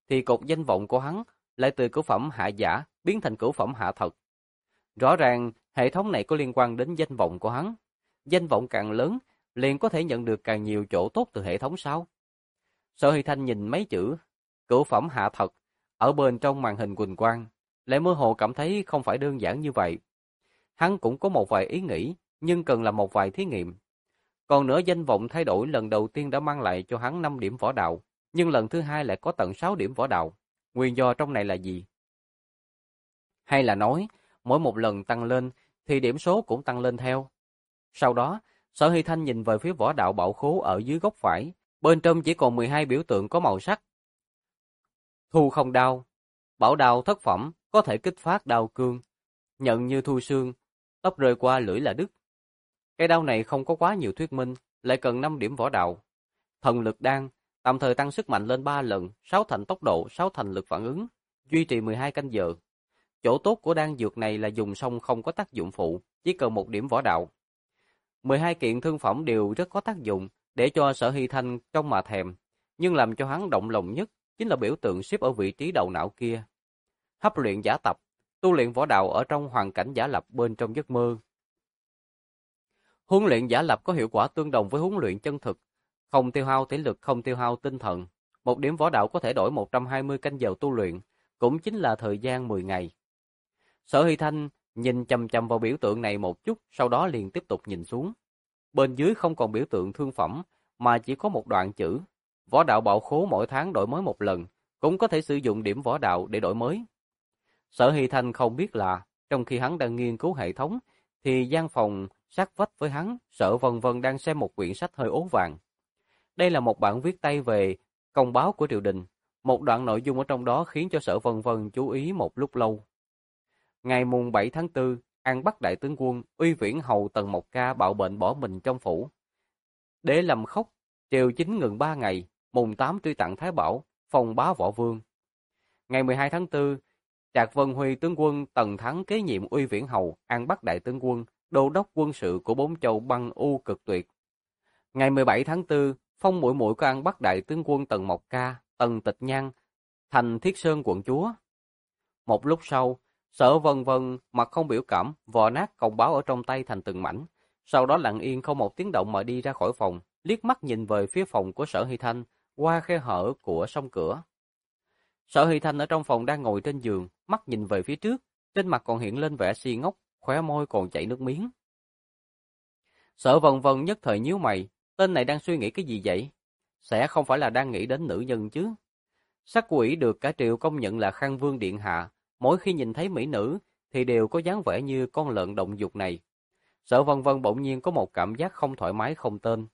thì cột danh vọng của hắn lại từ cửu phẩm hạ giả biến thành cửu phẩm hạ thật. Rõ ràng hệ thống này có liên quan đến danh vọng của hắn. Danh vọng càng lớn, liền có thể nhận được càng nhiều chỗ tốt từ hệ thống sao? Sở Hy Thanh nhìn mấy chữ cửu phẩm hạ thật ở bên trong màn hình quỳnh quang, lại mơ hồ cảm thấy không phải đơn giản như vậy. Hắn cũng có một vài ý nghĩ, nhưng cần làm một vài thí nghiệm. Còn nữa, danh vọng thay đổi lần đầu tiên đã mang lại cho hắn 5 điểm võ đạo, nhưng lần thứ hai lại có tận 6 điểm võ đạo. Nguyên do trong này là gì? Hay là nói, mỗi một lần tăng lên thì điểm số cũng tăng lên theo. Sau đó, Sở Hy Thanh nhìn về phía võ đạo bảo khố ở dưới góc phải, bên trong chỉ còn 12 biểu tượng có màu sắc. Thu không đao, bảo đao thất phẩm, có thể kích phát đao cương, nhận như thu xương, tóc rơi qua lưỡi là đứt. Cái đao này không có quá nhiều thuyết minh, lại cần 5 điểm võ đạo. Thần lực đan, tạm thời tăng sức mạnh lên 3 lần, 6 thành tốc độ, 6 thành lực phản ứng, duy trì 12 canh giờ. Chỗ tốt của đan dược này là dùng xong không có tác dụng phụ, chỉ cần 1 điểm võ đạo. 12 kiện thương phẩm đều rất có tác dụng, để cho Sở Hy Thanh trông mà thèm, nhưng làm cho hắn động lòng nhất chính là biểu tượng xếp ở vị trí đầu não kia. Hấp luyện giả tập, tu luyện võ đạo ở trong hoàn cảnh giả lập bên trong giấc mơ. Huấn luyện giả lập có hiệu quả tương đồng với huấn luyện chân thực, không tiêu hao thể lực, không tiêu hao tinh thần. 1 điểm võ đạo có thể đổi 120 canh giờ tu luyện, cũng chính là thời gian 10 ngày. Sở Hy Thanh nhìn chằm chằm vào biểu tượng này một chút, sau đó liền tiếp tục nhìn xuống. Bên dưới không còn biểu tượng thương phẩm, mà chỉ có một đoạn chữ. Võ đạo bảo khố mỗi tháng đổi mới 1 lần, cũng có thể sử dụng điểm võ đạo để đổi mới. Sở Hy Thanh không biết là, trong khi hắn đang nghiên cứu hệ thống, thì gian phòng sát vách với hắn, Sở Vân Vân đang xem một quyển sách hơi ố vàng. Đây là một bản viết tay về công báo của triều đình. Một đoạn nội dung ở trong đó khiến cho Sở Vân Vân chú ý một lúc lâu. Ngày mùng 7 tháng 4, An Bắc đại tướng quân Uy Viễn Hầu Tần Mộc Ca bạo bệnh bỏ mình trong phủ. Để làm khóc, triều chính ngừng 3 ngày, mùng 8 truy tặng Thái Bảo, phong bá võ vương. Ngày 12 tháng 4, Trạc Vân Huy tướng quân Tần Thắng kế nhiệm Uy Viễn Hầu, An Bắc đại tướng quân, đô đốc quân sự của 4 châu băng u cực tuyệt. Ngày 17 tháng 4, phong muội muội của An Bắc đại tướng quân Tần Mộc Ca, Tần Tịch Nhan, thành Thiết Sơn quận chúa. Một lúc sau, Sở Vân Vân mặt không biểu cảm, vò nát công báo ở trong tay thành từng mảnh, sau đó lặng yên không một tiếng động mà đi ra khỏi phòng, liếc mắt nhìn về phía phòng của Sở Hy Thanh qua khe hở của song cửa. Sở Hy Thanh ở trong phòng đang ngồi trên giường, mắt nhìn về phía trước, trên mặt còn hiện lên vẻ si ngốc, khóe môi còn chảy nước miếng. Sở Vân Vân nhất thời nhíu mày, tên này đang suy nghĩ cái gì vậy? Sẽ không phải là đang nghĩ đến nữ nhân chứ? Sắc Quỷ được cả triều công nhận là Khang Vương điện hạ, mỗi khi nhìn thấy mỹ nữ thì đều có dáng vẻ như con lợn động dục này. Sở Vân Vân bỗng nhiên có một cảm giác không thoải mái không tên.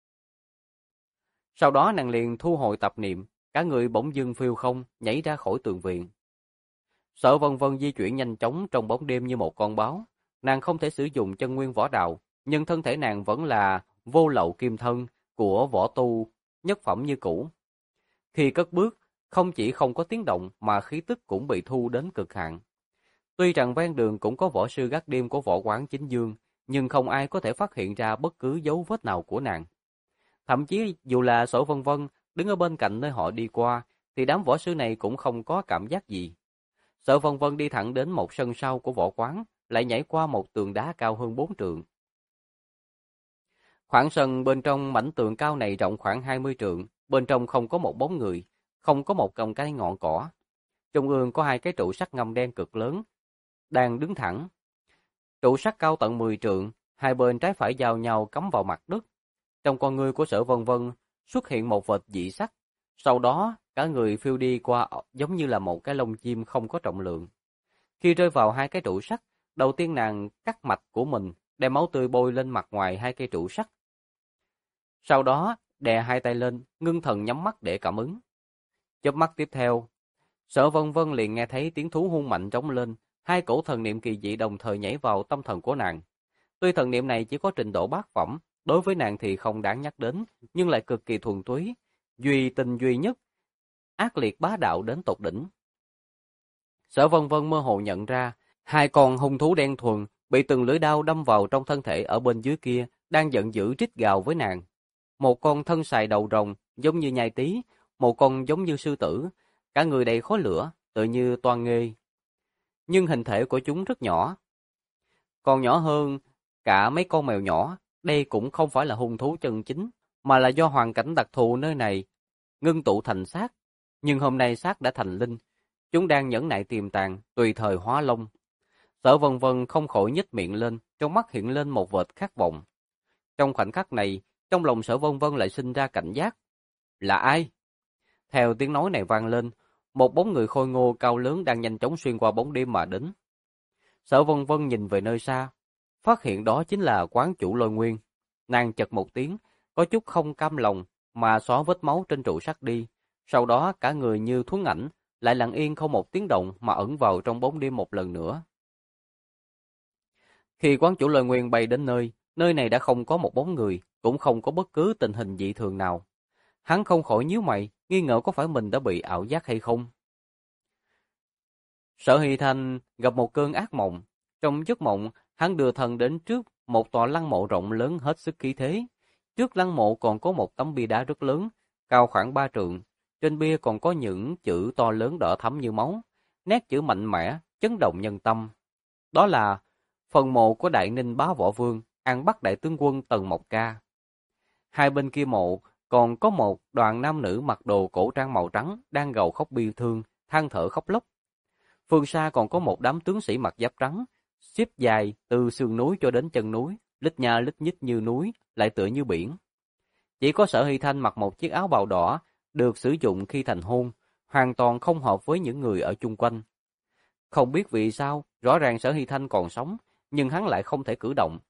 Sau đó nàng liền thu hồi tập niệm, cả người bỗng dưng phiêu không, nhảy ra khỏi tường viện. Sở Vân Vân di chuyển nhanh chóng trong bóng đêm như một con báo. Nàng không thể sử dụng chân nguyên võ đạo, nhưng thân thể nàng vẫn là vô lậu kim thân của võ tu nhất phẩm như cũ. Khi cất bước, không chỉ không có tiếng động mà khí tức cũng bị thu đến cực hạn. Tuy rằng ven đường cũng có võ sư gác đêm của võ quán Chính Dương, nhưng không ai có thể phát hiện ra bất cứ dấu vết nào của nàng. Thậm chí dù là Sở Vân Vân đứng ở bên cạnh nơi họ đi qua, thì đám võ sư này cũng không có cảm giác gì. Sở Vân Vân đi thẳng đến một sân sau của võ quán, lại nhảy qua một tường đá cao hơn 4 trượng. Khoảng sân bên trong mảnh tường cao này rộng khoảng 20 trượng, bên trong không có một bóng người, không có một cọng cây ngọn cỏ. Trung ương có 2 cái trụ sắt ngầm đen cực lớn, đang đứng thẳng. Trụ sắt cao tận 10 trượng, hai bên trái phải giao nhau cắm vào mặt đất. Trong con ngươi của Sở Vân Vân xuất hiện một vệt dị sắc, sau đó cả người phiêu đi qua giống như là một cái lông chim không có trọng lượng. Khi rơi vào 2 cái trụ sắt, đầu tiên nàng cắt mạch của mình, đem máu tươi bôi lên mặt ngoài 2 cây trụ sắt. Sau đó đè 2 tay lên, ngưng thần nhắm mắt để cảm ứng. Chớp mắt tiếp theo, Sở Vân Vân liền nghe thấy tiếng thú hung mạnh trống lên, 2 cổ thần niệm kỳ dị đồng thời nhảy vào tâm thần của nàng. Tuy thần niệm này chỉ có trình độ bát phẩm, đối với nàng thì không đáng nhắc đến, nhưng lại cực kỳ thuần túy, duy tinh duy nhất, ác liệt bá đạo đến tột đỉnh. Sở Vân Vân mơ hồ nhận ra, 2 con hung thú đen thuần bị từng lưỡi đao đâm vào trong thân thể ở bên dưới kia, đang giận dữ rít gào với nàng. Một con thân xài đầu rồng giống như nhai tí, một con giống như sư tử, cả người đầy khói lửa, tựa như toan nghê. Nhưng hình thể của chúng rất nhỏ, còn nhỏ hơn cả mấy con mèo nhỏ. Đây cũng không phải là hung thú chân chính, mà là do hoàn cảnh đặc thù nơi này ngưng tụ thành xác. Nhưng hôm nay xác đã thành linh, chúng đang nhẫn nại tiềm tàng, tùy thời hóa long. Sở Vân Vân không khỏi nhếch miệng lên, trong mắt hiện lên một vệt khát vọng. Trong khoảnh khắc này, trong lòng Sở Vân Vân lại sinh ra cảnh giác. Là ai? Theo tiếng nói này vang lên, một bóng người khôi ngô cao lớn đang nhanh chóng xuyên qua bóng đêm mà đến. Sở Vân Vân nhìn về nơi xa, phát hiện đó chính là quán chủ Lôi Nguyên. Nàng chật một tiếng, có chút không cam lòng mà xóa vết máu trên trụ sắt đi. Sau đó cả người như thuấn ảnh, lại lặng yên không một tiếng động mà ẩn vào trong bóng đêm một lần nữa. Khi quán chủ Lôi Nguyên bay đến nơi này đã không có một bóng người, cũng không có bất cứ tình hình dị thường nào. Hắn không khỏi nhíu mày, nghi ngờ có phải mình đã bị ảo giác hay không. Sở Hy Thanh gặp một cơn ác mộng. Trong giấc mộng, hắn đưa thân đến trước một tòa lăng mộ rộng lớn hết sức khí thế. Trước lăng mộ còn có một tấm bia đá rất lớn, cao khoảng 3 trượng. Trên bia còn có những chữ to lớn đỏ thẫm như máu, nét chữ mạnh mẽ, chấn động nhân tâm. Đó là phần mộ của Đại Ninh Bá Võ Vương, An Bắc Đại Tướng Quân Tần Mộc Ca. Hai bên kia mộ còn có một đoàn nam nữ mặc đồ cổ trang màu trắng đang gào khóc bi thương, than thở khóc lóc. Phương xa còn có một đám tướng sĩ mặc giáp trắng, xếp dài từ sườn núi cho đến chân núi, lít nha lít nhít như núi, lại tựa như biển. Chỉ có Sở Hy Thanh mặc một chiếc áo bào đỏ, được sử dụng khi thành hôn, hoàn toàn không hợp với những người ở chung quanh. Không biết vì sao, rõ ràng Sở Hy Thanh còn sống, nhưng hắn lại không thể cử động.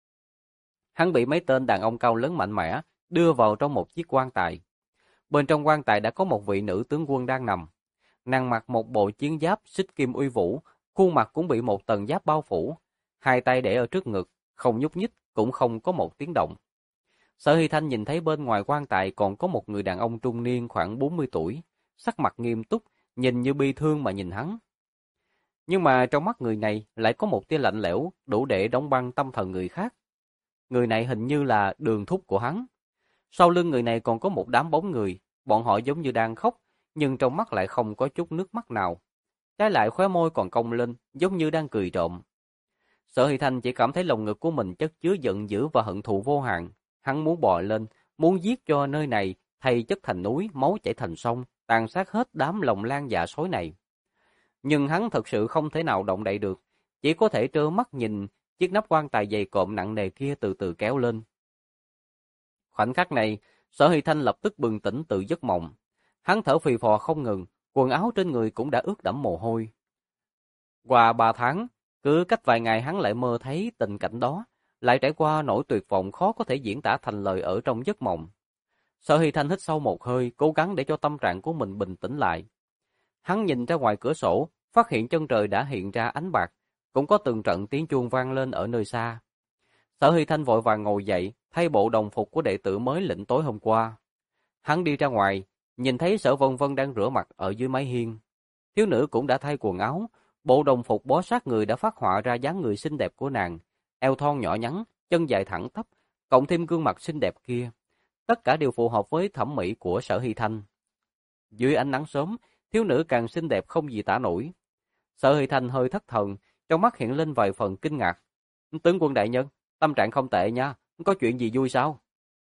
Hắn bị mấy tên đàn ông cao lớn mạnh mẽ đưa vào trong một chiếc quan tài. Bên trong quan tài đã có một vị nữ tướng quân đang nằm. Nàng mặc một bộ chiến giáp xích kim uy vũ, khuôn mặt cũng bị một tầng giáp bao phủ, hai tay để ở trước ngực, không nhúc nhích, cũng không có một tiếng động. Sở Hy Thanh nhìn thấy bên ngoài quan tài còn có một người đàn ông trung niên khoảng 40 tuổi, sắc mặt nghiêm túc, nhìn như bi thương mà nhìn hắn. Nhưng mà trong mắt người này lại có một tia lạnh lẽo, đủ để đóng băng tâm thần người khác. Người này hình như là Đường thúc của hắn. Sau lưng người này còn có một đám bóng người, bọn họ giống như đang khóc, nhưng trong mắt lại không có chút nước mắt nào. Trái lại khóe môi còn cong lên, giống như đang cười trộm. Sở Hy Thanh chỉ cảm thấy lồng ngực của mình chất chứa giận dữ và hận thù vô hạn. Hắn muốn bò lên, muốn giết cho nơi này thay chất thành núi, máu chảy thành sông, tàn sát hết đám lòng lan dạ sói này. Nhưng hắn thật sự không thể nào động đậy được, chỉ có thể trơ mắt nhìn chiếc nắp quan tài dày cộm nặng nề kia từ từ kéo lên. Khoảnh khắc này, Sở Hy Thanh lập tức bừng tỉnh từ giấc mộng. Hắn thở phì phò không ngừng, quần áo trên người cũng đã ướt đẫm mồ hôi. Qua 3 tháng, cứ cách vài ngày hắn lại mơ thấy tình cảnh đó, lại trải qua nỗi tuyệt vọng khó có thể diễn tả thành lời ở trong giấc mộng. Sở Hy Thanh hít sâu một hơi, cố gắng để cho tâm trạng của mình bình tĩnh lại. Hắn nhìn ra ngoài cửa sổ, phát hiện chân trời đã hiện ra ánh bạc, cũng có từng trận tiếng chuông vang lên ở nơi xa. Sở Hy Thanh vội vàng ngồi dậy, thay bộ đồng phục của đệ tử mới lĩnh tối hôm qua. Hắn đi ra ngoài, nhìn thấy Sở Vân Vân đang rửa mặt ở dưới mái hiên. Thiếu nữ cũng đã thay quần áo, bộ đồng phục bó sát người đã phát họa ra dáng người xinh đẹp của nàng, eo thon nhỏ nhắn, chân dài thẳng tắp, cộng thêm gương mặt xinh đẹp kia. Tất cả đều phù hợp với thẩm mỹ của Sở Hy Thanh. Dưới ánh nắng sớm, thiếu nữ càng xinh đẹp không gì tả nổi. Sở Hy Thanh hơi thất thần, trong mắt hiện lên vài phần kinh ngạc. Tướng quân đại nhân, tâm trạng không tệ nha, có chuyện gì vui sao?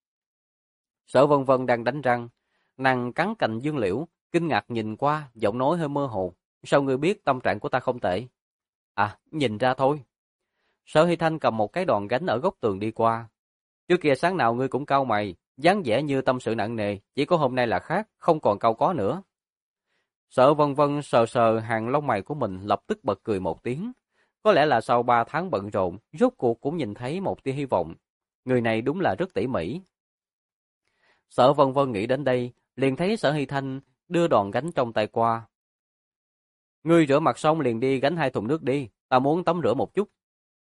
Sở Vân Vân đang đánh răng, nàng cắn cành dương liễu, kinh ngạc nhìn qua, giọng nói hơi mơ hồ. Sao ngươi biết tâm trạng của ta không tệ? À, nhìn ra thôi. Sở Hy Thanh cầm một cái đòn gánh ở góc tường đi qua. Trước kia sáng nào ngươi cũng cau mày, dáng vẻ như tâm sự nặng nề, chỉ có hôm nay là khác, không còn cau có nữa. Sở Vân Vân sờ sờ hàng lông mày của mình, lập tức bật cười một tiếng. Có lẽ là sau 3 tháng bận rộn, rốt cuộc cũng nhìn thấy một tia hy vọng. Người này đúng là rất tỉ mỉ. Sở Vân Vân nghĩ đến đây, liền thấy Sở Hy Thanh đưa đòn gánh trong tay qua. Ngươi rửa mặt xong liền đi gánh 2 thùng nước đi, ta muốn tắm rửa một chút.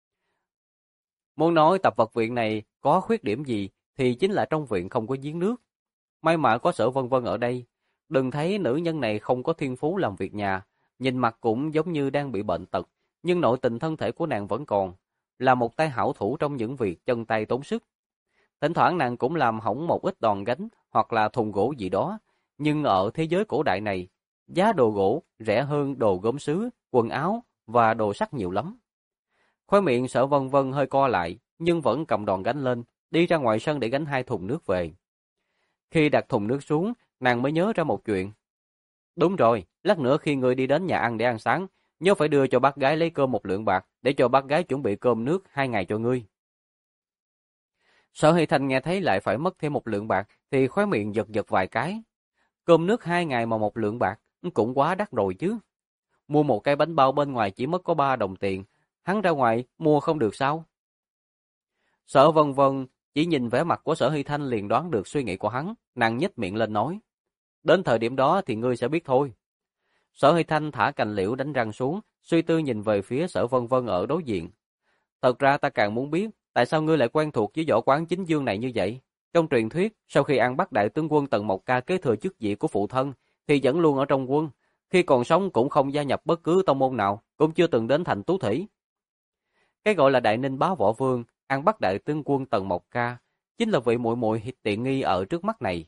Muốn nói tập vật viện này có khuyết điểm gì thì chính là trong viện không có giếng nước. May mà có Sở Vân Vân ở đây, đừng thấy nữ nhân này không có thiên phú làm việc nhà, nhìn mặt cũng giống như đang bị bệnh tật, nhưng nội tình thân thể của nàng vẫn còn, là một tay hảo thủ trong những việc chân tay tốn sức. Thỉnh thoảng nàng cũng làm hỏng một ít đòn gánh hoặc là thùng gỗ gì đó, nhưng ở thế giới cổ đại này, giá đồ gỗ rẻ hơn đồ gốm sứ, quần áo và đồ sắt nhiều lắm. Khóe miệng Sở Vân Vân hơi co lại, nhưng vẫn cầm đòn gánh lên, đi ra ngoài sân để gánh 2 thùng nước về. Khi đặt thùng nước xuống, nàng mới nhớ ra một chuyện. Đúng rồi, lát nữa khi ngươi đi đến nhà ăn để ăn sáng, nhớ phải đưa cho bác gái lấy cơm 1 lượng bạc, để cho bác gái chuẩn bị cơm nước 2 ngày cho ngươi. Sở Hy Thanh nghe thấy lại phải mất thêm 1 lượng bạc, thì khóe miệng giật giật vài cái. Cơm nước 2 ngày mà 1 lượng bạc, cũng quá đắt rồi chứ. Mua một cái bánh bao bên ngoài chỉ mất có 3 đồng tiền, hắn ra ngoài mua không được sao? Sở Vân Vân chỉ nhìn vẻ mặt của Sở Hy Thanh liền đoán được suy nghĩ của hắn, nàng nhếch miệng lên nói. Đến thời điểm đó thì ngươi sẽ biết thôi. Sở Hy Thanh thả cành liễu đánh răng xuống, suy tư nhìn về phía Sở Vân Vân ở đối diện. Thật ra ta càng muốn biết, tại sao ngươi lại quen thuộc với võ quán chính dương này như vậy? Trong truyền thuyết, sau khi ăn bắt đại tướng quân Tần Mộc Ca kế thừa chức vị của phụ thân, thì vẫn luôn ở trong quân. Khi còn sống cũng không gia nhập bất cứ tông môn nào, cũng chưa từng đến thành Tú Thủy. Cái gọi là Đại Ninh Bá Võ Vương, ăn bắt đại tướng quân Tần Mộc Ca, chính là vị muội muội tiện nghi ở trước mắt này.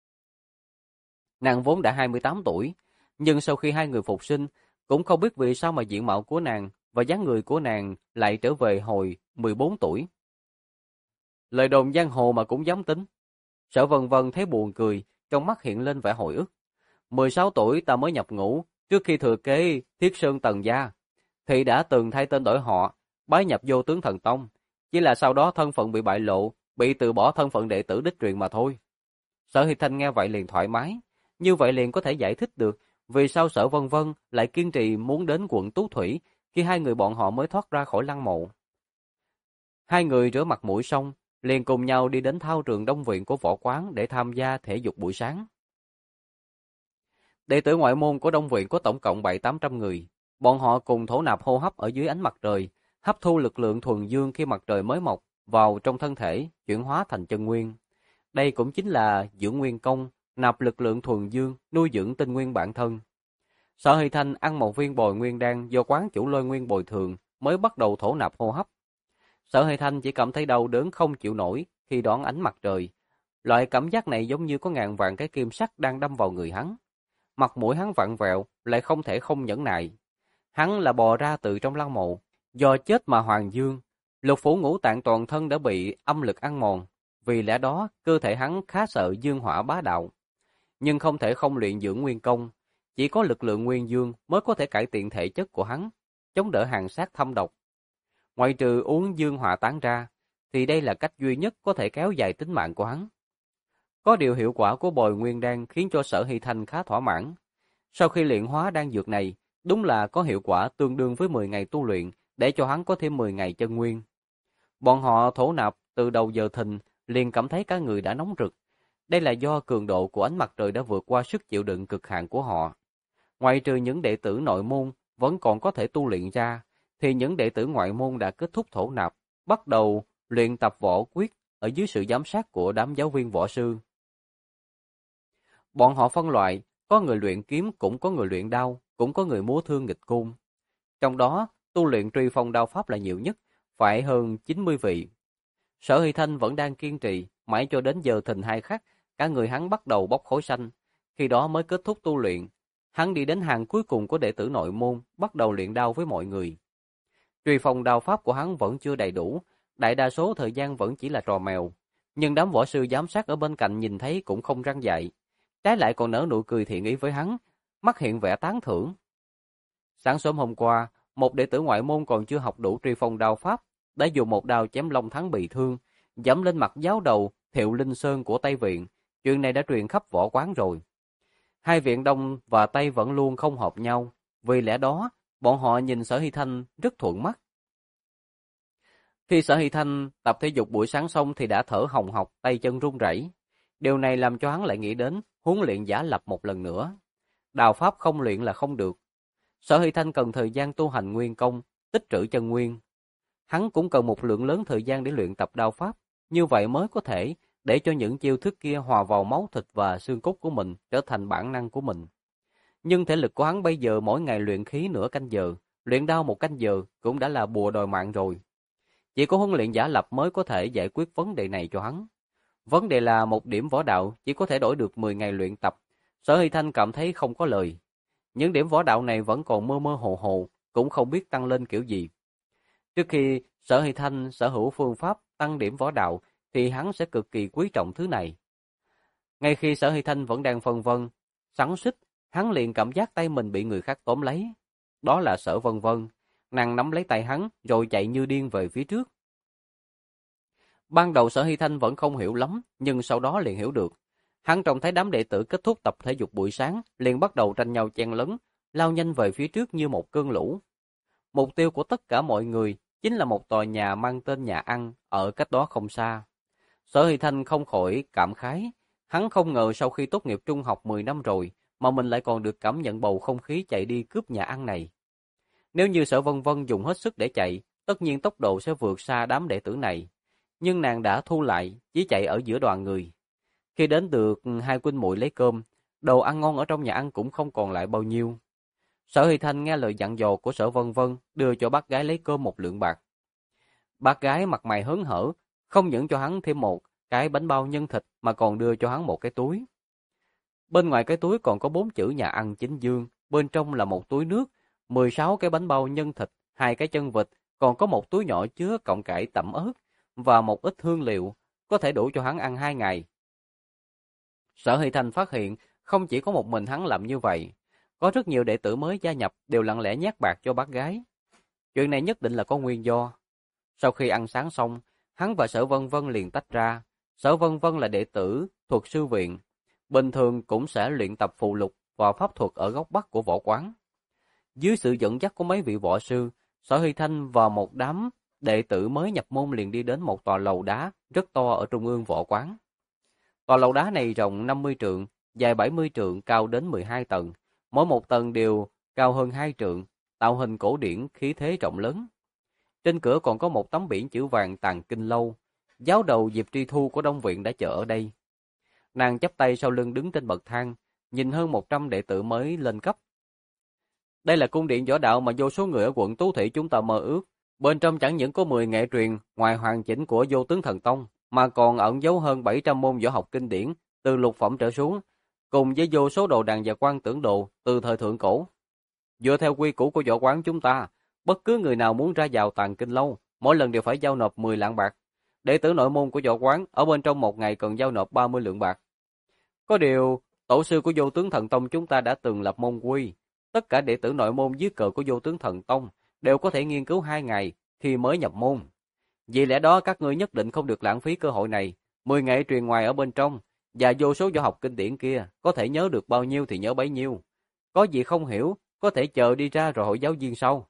Nàng vốn đã 28 tuổi, nhưng sau khi 2 người phục sinh, cũng không biết vì sao mà diện mạo của nàng và dáng người của nàng lại trở về hồi 14 tuổi. Lời đồn giang hồ mà cũng dám tính. Sở Vân Vân thấy buồn cười, trong mắt hiện lên vẻ hồi ức. 16 tuổi ta mới nhập ngũ, trước khi thừa kế Thiết Sơn Tần gia, thì đã từng thay tên đổi họ, bái nhập Vô Tướng Thần Tông, chỉ là sau đó thân phận bị bại lộ, bị từ bỏ thân phận đệ tử đích truyền mà thôi. Sở Hy Thanh nghe vậy liền thoải mái, như vậy liền có thể giải thích được vì sao Sở Vân Vân lại kiên trì muốn đến quận Tú Thủy khi 2 người bọn họ mới thoát ra khỏi lăng mộ. 2 người rửa mặt mũi xong, liền cùng nhau đi đến thao trường Đông Viện của võ quán để tham gia thể dục buổi sáng. Đệ tử ngoại môn của Đông Viện có tổng cộng 700-800 người. Bọn họ cùng thổ nạp hô hấp ở dưới ánh mặt trời, hấp thu lực lượng thuần dương khi mặt trời mới mọc vào trong thân thể, chuyển hóa thành chân nguyên. Đây cũng chính là dưỡng nguyên công, nạp lực lượng thuần dương, nuôi dưỡng tinh nguyên bản thân. Sở Hy Thanh ăn một viên bồi nguyên đan do quán chủ Lôi Nguyên bồi thường mới bắt đầu thổ nạp hô hấp. Sở Hy Thanh chỉ cảm thấy đau đớn không chịu nổi khi đón ánh mặt trời. Loại cảm giác này giống như có ngàn vạn cái kim sắc đang đâm vào người hắn. Mặt mũi hắn vặn vẹo, lại không thể không nhẫn nại. Hắn là bò ra từ trong lăng mộ, do chết mà hoàng dương, lục phủ ngũ tạng toàn thân đã bị âm lực ăn mòn, vì lẽ đó cơ thể hắn khá sợ dương hỏa bá đạo. Nhưng không thể không luyện dưỡng nguyên công, chỉ có lực lượng nguyên dương mới có thể cải thiện thể chất của hắn, chống đỡ hàn sát thâm độc. Ngoại trừ uống dương hỏa tán ra, thì đây là cách duy nhất có thể kéo dài tính mạng của hắn. Có điều hiệu quả của bồi nguyên đan khiến cho Sở Hy Thanh khá thỏa mãn. Sau khi luyện hóa đan dược này, đúng là có hiệu quả tương đương với 10 ngày tu luyện, để cho hắn có thêm 10 ngày chân nguyên. Bọn họ thổ nạp từ đầu giờ thìn, liền cảm thấy cả người đã nóng rực. Đây là do cường độ của ánh mặt trời đã vượt qua sức chịu đựng cực hạn của họ. Ngoài trừ những đệ tử nội môn vẫn còn có thể tu luyện ra, thì những đệ tử ngoại môn đã kết thúc thổ nạp, bắt đầu luyện tập võ quyết ở dưới sự giám sát của đám giáo viên võ sư. Bọn họ phân loại, có người luyện kiếm, cũng có người luyện đao, cũng có người múa thương nghịch côn. Trong đó, tu luyện truy phong đao pháp là nhiều nhất, phải hơn 90 vị. Sở Hy Thanh vẫn đang kiên trì, mãi cho đến giờ thìn 2 khắc, cả người hắn bắt đầu bốc khói xanh, khi đó mới kết thúc tu luyện. Hắn đi đến hàng cuối cùng của đệ tử nội môn, bắt đầu luyện đao với mọi người. Truy phong đao pháp của hắn vẫn chưa đầy đủ, đại đa số thời gian vẫn chỉ là trò mèo, nhưng đám võ sư giám sát ở bên cạnh nhìn thấy cũng không răng dạy, trái lại còn nở nụ cười thiện ý với hắn, mắt hiện vẻ tán thưởng. Sáng sớm hôm qua, một đệ tử ngoại môn còn chưa học đủ truy phong đao pháp, đã dùng một đao chém Long Thắng bị thương, giẫm lên mặt giáo đầu Thiệu Linh Sơn của Tây Viện. Chuyện này đã truyền khắp võ quán rồi. 2 viện Đông và Tây vẫn luôn không hợp nhau, vì lẽ đó bọn họ nhìn Sở Hy Thanh rất thuận mắt. Khi Sở Hy Thanh tập thể dục buổi sáng xong thì đã thở hồng hộc, tay chân run rẩy. Điều này làm cho hắn lại nghĩ đến huấn luyện giả lập một lần nữa. Đao pháp không luyện là không được. Sở Hy Thanh cần thời gian tu hành nguyên công, tích trữ chân nguyên. Hắn cũng cần một lượng lớn thời gian để luyện tập đao pháp, như vậy mới có thể để cho những chiêu thức kia hòa vào máu thịt và xương cốt của mình, trở thành bản năng của mình. Nhưng thể lực của hắn bây giờ mỗi ngày luyện khí nửa canh giờ, luyện đao 1 canh giờ cũng đã là bùa đòi mạng rồi. Chỉ có huấn luyện giả lập mới có thể giải quyết vấn đề này cho hắn. Vấn đề là một điểm võ đạo chỉ có thể đổi được 10 ngày luyện tập. Sở Hy Thanh cảm thấy không có lời. những điểm võ đạo này vẫn còn mơ mơ hồ hồ, cũng không biết tăng lên kiểu gì. Trước khi Sở Hy Thanh sở hữu phương pháp tăng điểm võ đạo, thì hắn sẽ cực kỳ quý trọng thứ này. Ngay khi Sở Hy Thanh vẫn đang phân vân, xoắn xuýt, hắn liền cảm giác tay mình bị người khác tóm lấy. Đó là Sở Vân Vân, nàng nắm lấy tay hắn rồi chạy như điên về phía trước. Ban đầu Sở Hy Thanh vẫn không hiểu lắm, nhưng sau đó liền hiểu được. Hắn trông thấy đám đệ tử kết thúc tập thể dục buổi sáng, liền bắt đầu tranh nhau chen lấn, lao nhanh về phía trước như một cơn lũ. Mục tiêu của tất cả mọi người chính là một tòa nhà mang tên nhà ăn ở cách đó không xa. Sở Hy Thanh không khỏi cảm khái, hắn không ngờ sau khi tốt nghiệp trung học 10 năm rồi mà mình lại còn được cảm nhận bầu không khí chạy đi cướp nhà ăn này. Nếu như Sở Vân Vân dùng hết sức để chạy, tất nhiên tốc độ sẽ vượt xa đám đệ tử này. Nhưng nàng đã thu lại, chỉ chạy ở giữa đoàn người. Khi đến được hai huynh muội lấy cơm, đồ ăn ngon ở trong nhà ăn cũng không còn lại bao nhiêu. Sở Hy Thanh nghe lời dặn dò của Sở Vân Vân, đưa cho bác gái lấy cơm 1 lượng bạc. Bác gái mặt mày hớn hở, không những cho hắn thêm một cái bánh bao nhân thịt mà còn đưa cho hắn một cái túi. Bên ngoài cái túi còn có 4 chữ nhà ăn Chính Dương, bên trong là một túi nước, 16 cái bánh bao nhân thịt, 2 cái chân vịt, còn có một túi nhỏ chứa cọng cải tẩm ớt và một ít hương liệu, có thể đủ cho hắn ăn 2 ngày. Sở Hy Thanh phát hiện không chỉ có một mình hắn làm như vậy, có rất nhiều đệ tử mới gia nhập đều lặng lẽ nhét bạc cho bác gái. Chuyện này nhất định là có nguyên do. Sau khi ăn sáng xong, hắn và Sở Vân Vân liền tách ra. Sở Vân Vân là đệ tử thuật sư viện, bình thường cũng sẽ luyện tập phù lục và pháp thuật ở góc bắc của võ quán. Dưới sự dẫn dắt của mấy vị võ sư, Sở Hy Thanh và một đám đệ tử mới nhập môn liền đi đến một tòa lầu đá rất to ở trung ương võ quán. Tòa lầu đá này rộng 50 trượng, dài 70 trượng, cao đến 12 tầng. Mỗi một tầng đều cao hơn 2 trượng, tạo hình cổ điển khí thế rộng lớn. Trên cửa còn có một tấm biển chữ vàng Tàng Kinh Lâu. Giáo đầu Diệp Tri Thu của Đông Viện đã chờ ở đây. Nàng chắp tay sau lưng đứng trên bậc thang, nhìn hơn 100 đệ tử mới lên cấp. Đây là cung điện võ đạo mà vô số người ở quận Tú Thủy chúng ta mơ ước. Bên trong chẳng những có 10 nghệ truyền ngoài hoàn chỉnh của Vô Tướng Thần Tông, mà còn ẩn giấu hơn 700 môn võ học kinh điển, từ lục phẩm trở xuống, cùng với vô số đồ đàn và quan tưởng đồ từ thời thượng cổ. Dựa theo quy củ của võ quán chúng ta, bất cứ người nào muốn ra vào Tàng Kinh Lâu, mỗi lần đều phải giao nộp 10 lạng bạc. Đệ tử nội môn của võ quán ở bên trong một ngày cần giao nộp 30 lượng bạc. Có điều, tổ sư của Vô Tướng Thần Tông chúng ta đã từng lập môn quy. Tất cả đệ tử nội môn dưới cờ của Vô Tướng Thần Tông đều có thể nghiên cứu 2 ngày khi mới nhập môn. Vì lẽ đó các ngươi nhất định không được lãng phí cơ hội này. 10 nghệ truyền ngoài ở bên trong và vô số võ học kinh điển kia, có thể nhớ được bao nhiêu thì nhớ bấy nhiêu. Có gì không hiểu, có thể chờ đi ra rồi hỏi giáo viên sau.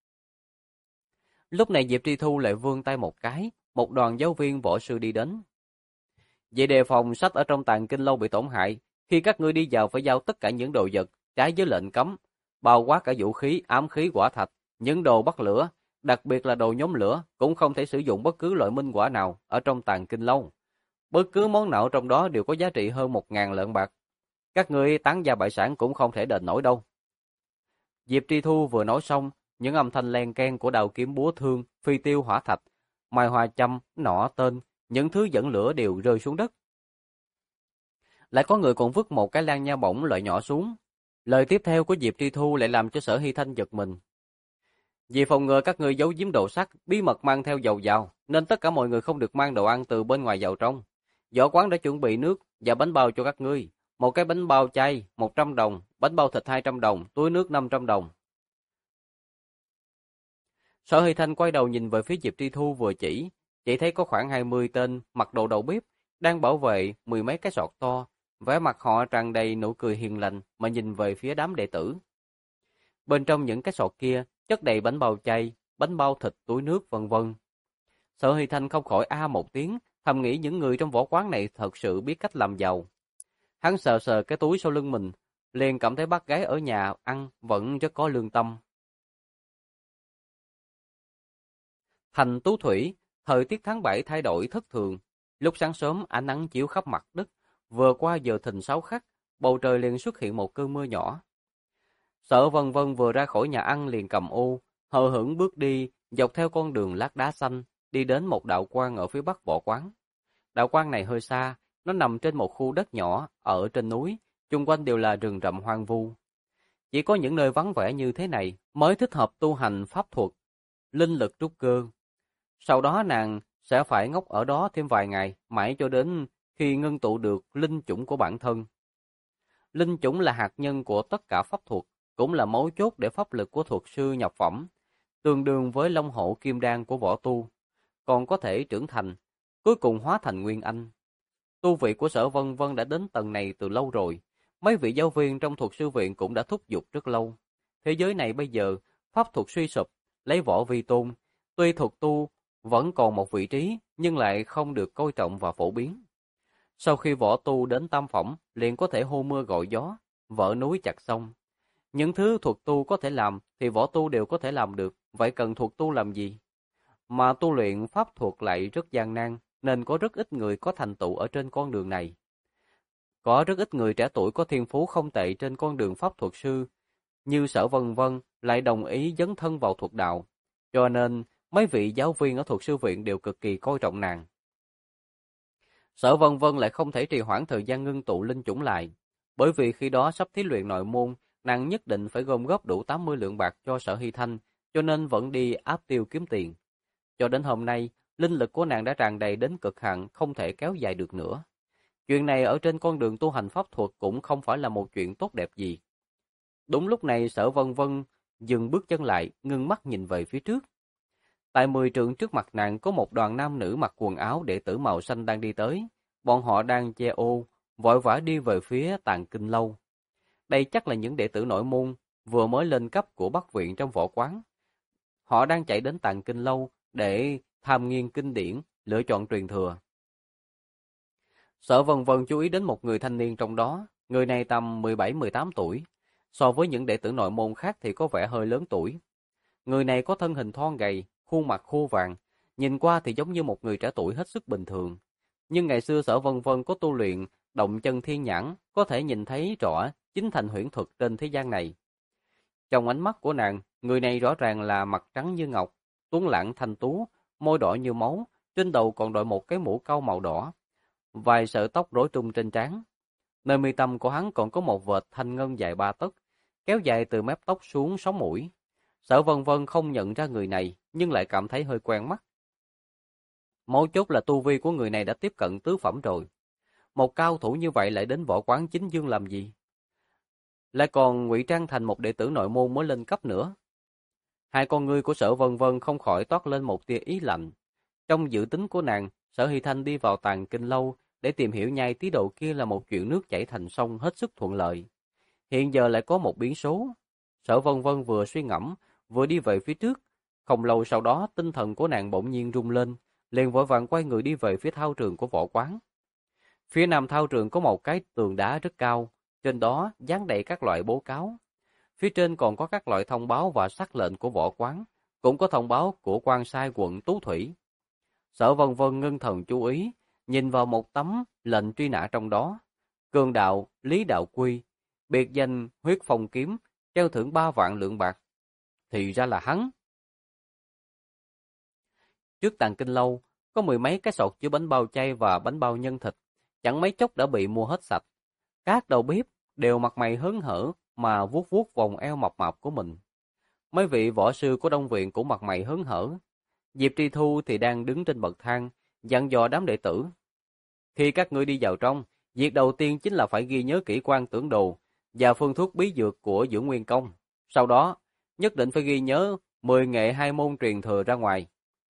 Lúc này Diệp Tri Thu lại vươn tay một cái, một đoàn giáo viên võ sư đi đến. Vậy đề phòng sách ở trong Tàng Kinh Lâu bị tổn hại, khi các ngươi đi vào phải giao tất cả những đồ vật trái với lệnh cấm, bao quát cả vũ khí, ám khí, hỏa thạch, những đồ bắt lửa, đặc biệt là đồ nhóm lửa, cũng không thể sử dụng bất cứ loại minh hỏa nào ở trong Tàng Kinh Lâu. Bất cứ món nào trong đó đều có giá trị hơn 1.000 lượng bạc. Các ngươi tán gia bại sản cũng không thể đền nổi đâu. Diệp Tri Thu vừa nói xong, những âm thanh len keng của đào kiếm búa thương, phi tiêu hỏa thạch, mai hoa châm, nỏ tên, những thứ dẫn lửa đều rơi xuống đất. Lại có người còn vứt một cái lan nha bổng loại nhỏ xuống. Lời tiếp theo của Diệp Tri Thu lại làm cho Sở Hy Thanh giật mình. Vì phòng ngừa các ngươi giấu giếm đồ sắt, bí mật mang theo dầu vào, nên tất cả mọi người không được mang đồ ăn từ bên ngoài vào trong. Võ quán đã chuẩn bị nước và bánh bao cho các ngươi. Một cái bánh bao chay 100 đồng, bánh bao thịt 200 đồng, túi nước 500 đồng. Sở Hy Thanh quay đầu nhìn về phía Diệp Tri Thu vừa chỉ thấy có khoảng 20 tên mặc đồ đầu bếp đang bảo vệ 10 mấy cái sọt to, vẻ mặt họ tràn đầy nụ cười hiền lành mà nhìn về phía đám đệ tử. Bên trong những cái sọt kia chất đầy bánh bao chay, bánh bao thịt, túi nước vân vân. Sở Hy Thanh không khỏi a một tiếng, thầm nghĩ những người trong võ quán này thật sự biết cách làm giàu. Hắn sờ sờ cái túi sau lưng mình, liền cảm thấy bác gái ở nhà ăn vẫn rất có lương tâm. Thành Tú Thủy, thời tiết tháng 7 thay đổi thất thường. Lúc sáng sớm ánh nắng chiếu khắp mặt đất, vừa qua giờ thìn 6 khắc, bầu trời liền xuất hiện một cơn mưa nhỏ. Sở Vân Vân vừa ra khỏi nhà ăn liền cầm ô, hờ hững bước đi dọc theo con đường lát đá xanh, đi đến một đạo quan ở phía bắc võ quán. Đạo quan này hơi xa, nó nằm trên một khu đất nhỏ ở trên núi, chung quanh đều là rừng rậm hoang vu. Chỉ có những nơi vắng vẻ như thế này mới thích hợp tu hành pháp thuật, linh lực trúc cơ. Sau đó nàng sẽ phải ngốc ở đó thêm vài ngày, mãi cho đến khi ngưng tụ được linh chủng của bản thân. Linh chủng là hạt nhân của tất cả pháp thuật, cũng là mấu chốt để pháp lực của thuật sư nhập phẩm, tương đương với long hổ kim đan của võ tu, còn có thể trưởng thành, cuối cùng hóa thành nguyên anh. Tu vị của Sở Vân Vân đã đến tầng này từ lâu rồi, mấy vị giáo viên trong thuật sư viện cũng đã thúc giục rất lâu. Thế giới này bây giờ, pháp thuật suy sụp, lấy võ vi tôn, tuy thuật tu vẫn còn một vị trí, nhưng lại không được coi trọng và phổ biến. Sau khi võ tu đến tam phẩm, liền có thể hô mưa gọi gió, vỡ núi chặt sông. Những thứ thuật tu có thể làm thì võ tu đều có thể làm được, vậy cần thuật tu làm gì? Mà tu luyện pháp thuật lại rất gian nan, nên có rất ít người có thành tựu ở trên con đường này. Có rất ít người trẻ tuổi có thiên phú không tệ trên con đường pháp thuật sư, như Sở Vân Vân lại đồng ý dấn thân vào thuật đạo, cho nên mấy vị giáo viên ở thuật sư viện đều cực kỳ coi trọng nàng. Sở Vân Vân lại không thể trì hoãn thời gian ngưng tụ linh chủng lại, bởi vì khi đó sắp thí luyện nội môn, nàng nhất định phải gom góp đủ 80 lượng bạc cho Sở Hy Thanh, cho nên vẫn đi áp tiêu kiếm tiền. Cho đến hôm nay, linh lực của nàng đã tràn đầy đến cực hạn, không thể kéo dài được nữa. Chuyện này ở trên con đường tu hành pháp thuật cũng không phải là một chuyện tốt đẹp gì. Đúng lúc này Sở Vân Vân dừng bước chân lại, ngưng mắt nhìn về phía trước. Tại 10 trượng trước mặt nàng có một đoàn nam nữ mặc quần áo đệ tử màu xanh đang đi tới. Bọn họ đang che ô, vội vã đi về phía Tàng Kinh Lâu. Đây chắc là những đệ tử nội môn vừa mới lên cấp của Bắc viện trong võ quán. Họ đang chạy đến Tàng Kinh Lâu để tham nghiên kinh điển, lựa chọn truyền thừa. Sở Vân Vân chú ý đến một người thanh niên trong đó, người này tầm 17-18 tuổi. So với những đệ tử nội môn khác thì có vẻ hơi lớn tuổi. Người này có thân hình thon gầy, khuôn mặt khô vàng, nhìn qua thì giống như một người trẻ tuổi hết sức bình thường. Nhưng ngày xưa Sở Vân Vân có tu luyện động chân thiên nhãn, có thể nhìn thấy rõ chính thành huyễn thuật trên thế gian này. Trong ánh mắt của nàng, người này rõ ràng là mặt trắng như ngọc, tuấn lãng thanh tú, môi đỏ như máu, trên đầu còn đội một cái mũ cau màu đỏ, vài sợi tóc rối tung trên trán. Nơi mi tâm của hắn còn có một vệt thanh ngân dài 3 tấc, kéo dài từ mép tóc xuống sống mũi. Sở Vân Vân không nhận ra người này, nhưng lại cảm thấy hơi quen mắt. Mấu chốt là tu vi của người này đã tiếp cận tứ phẩm rồi. Một cao thủ như vậy lại đến võ quán chính dương làm gì? Lại còn ngụy trang thành một đệ tử nội môn mới lên cấp nữa. Hai con ngươi của Sở Vân Vân không khỏi toát lên một tia ý lạnh. Trong dự tính của nàng, Sở Hy Thanh đi vào Tàng Kinh Lâu để tìm hiểu nhai tí độ kia là một chuyện nước chảy thành sông hết sức thuận lợi. Hiện giờ lại có một biến số. Sở Vân Vân vừa suy ngẫm, vừa đi về phía trước. Không lâu sau đó, tinh thần của nàng bỗng nhiên rung lên, liền vội vàng quay người đi về phía thao trường của võ quán. Phía nam thao trường có một cái tường đá rất cao, trên đó dán đầy các loại bố cáo. Phía trên còn có các loại thông báo và sắc lệnh của võ quán, cũng có thông báo của quan sai quận Tú Thủy. Sở Vân Vân ngưng thần chú ý, nhìn vào một tấm lệnh truy nã trong đó. Cường đạo Lý Đạo Quy, biệt danh Huyết Phong Kiếm, treo thưởng 3 vạn lượng bạc. Thì ra là hắn. Trước Tàng Kinh Lâu, có mười mấy cái sọt chứa bánh bao chay và bánh bao nhân thịt, chẳng mấy chốc đã bị mua hết sạch. Các đầu bếp đều mặt mày hớn hở mà vuốt vuốt vòng eo mập mạp của mình. Mấy vị võ sư của Đông Viện cũng mặt mày hớn hở. Diệp Tri Thu thì đang đứng trên bậc thang, dặn dò đám đệ tử. Khi các ngươi đi vào trong, việc đầu tiên chính là phải ghi nhớ kỹ quan tưởng đồ và phương thuốc bí dược của Dưỡng Nguyên Công. Sau đó, nhất định phải ghi nhớ 10 nghệ 2 môn truyền thừa ra ngoài.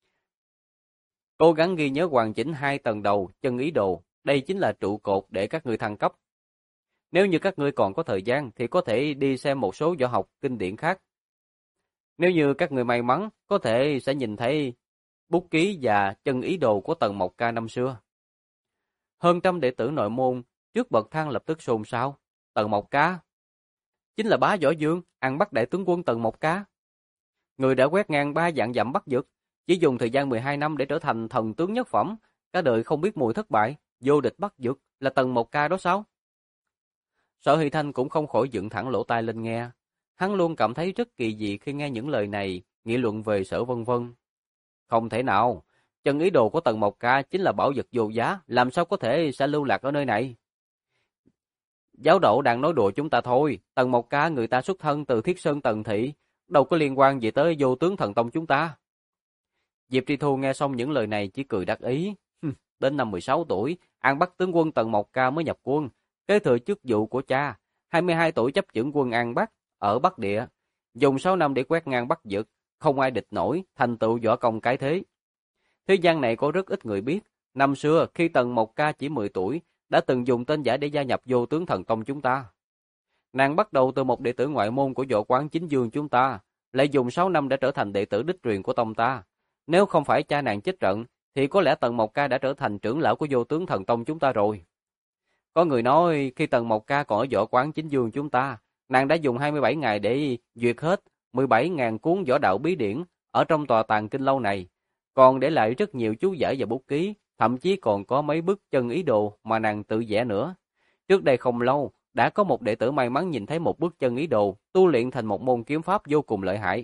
Cố gắng ghi nhớ hoàn chỉnh 2 tầng đầu chân ý đồ, đây chính là trụ cột để các ngươi thăng cấp. Nếu như các ngươi còn có thời gian thì có thể đi xem một số võ học kinh điển khác. Nếu như các người may mắn, có thể sẽ nhìn thấy bút ký và chân ý đồ của Tần Mộc Ca năm xưa. Hơn trăm đệ tử nội môn trước bậc thang lập tức xôn xao. Tần Mộc Ca chính là bá Võ Dương, ăn bắt đại tướng quân Tần Mộc Ca. Người đã quét ngang 3 vạn dặm Bắc Vực, chỉ dùng thời gian 12 năm để trở thành thần tướng nhất phẩm, cả đời không biết mùi thất bại, vô địch Bắc Vực là Tần Mộc Ca đó sao? Sở Hy Thanh cũng không khỏi dựng thẳng lỗ tai lên nghe. Hắn luôn cảm thấy rất kỳ dị khi nghe những lời này, nghị luận về Sở Vân Vân. Không thể nào, chân ý đồ của Tần Mộc Ca chính là bảo vật vô giá, làm sao có thể sẽ lưu lạc ở nơi này? Giáo đổ đang nói đùa chúng ta thôi, Tần Mộc Ca người ta xuất thân từ Thiết Sơn Tần Thị, đâu có liên quan gì tới Vô Tướng Thần Tông chúng ta. Diệp Tri Thu nghe xong những lời này chỉ cười đắc ý. Đến năm 16 tuổi, An Bắc tướng quân Tần Mộc Ca mới nhập quân, kế thừa chức vụ của cha. 22 tuổi chấp chưởng quân An Bắc ở Bắc Địa, dùng 6 năm để quét ngang Bắc Dực, không ai địch nổi, thành tựu võ công cái thế. Thế gian này có rất ít người biết, năm xưa khi Tần Mộc Ca chỉ 10 tuổi, đã từng dùng tên giả để gia nhập Vô Tướng Thần Tông chúng ta. Nàng bắt đầu từ một đệ tử ngoại môn của võ quán Chính Dương chúng ta, lại dùng 6 năm đã trở thành đệ tử đích truyền của tông ta. Nếu không phải cha nàng chết trận, thì có lẽ Tần Mộc Ca đã trở thành trưởng lão của Vô Tướng Thần Tông chúng ta rồi. Có người nói khi Tần Mộc Ca còn ở võ quán Chính Dương chúng ta, nàng đã dùng 27 ngày để duyệt hết 17.000 cuốn võ đạo bí điển ở trong tòa tàng kinh lâu này, còn để lại rất nhiều chú giải và bút ký, thậm chí còn có mấy bức chân ý đồ mà nàng tự vẽ nữa. Trước đây không lâu, đã có một đệ tử may mắn nhìn thấy một bức chân ý đồ, tu luyện thành một môn kiếm pháp vô cùng lợi hại.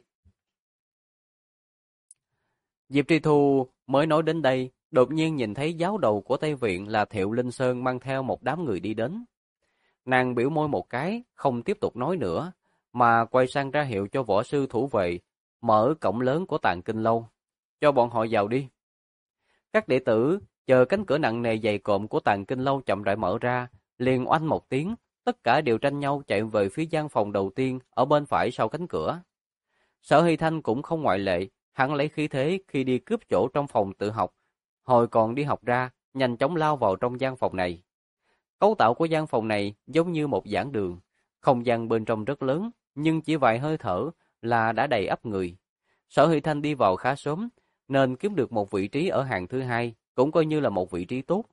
Diệp Tri Thu mới nói đến đây, đột nhiên nhìn thấy giáo đầu của Tây Viện là Thiệu Linh Sơn mang theo một đám người đi đến. Nàng biểu môi một cái, không tiếp tục nói nữa, mà quay sang ra hiệu cho võ sư thủ vệ, mở cổng lớn của tàng kinh lâu, cho bọn họ vào đi. Các đệ tử chờ cánh cửa nặng nề dày cộm của tàng kinh lâu chậm rãi mở ra, liền oanh một tiếng, tất cả đều tranh nhau chạy về phía gian phòng đầu tiên ở bên phải sau cánh cửa. Sở Hy Thanh cũng không ngoại lệ, hắn lấy khí thế khi đi cướp chỗ trong phòng tự học, hồi còn đi học ra, nhanh chóng lao vào trong gian phòng này. Cấu tạo của gian phòng này giống như một giảng đường, không gian bên trong rất lớn, nhưng chỉ vài hơi thở là đã đầy ắp người. Sở Hy Thanh đi vào khá sớm, nên kiếm được một vị trí ở hàng thứ hai, cũng coi như là một vị trí tốt.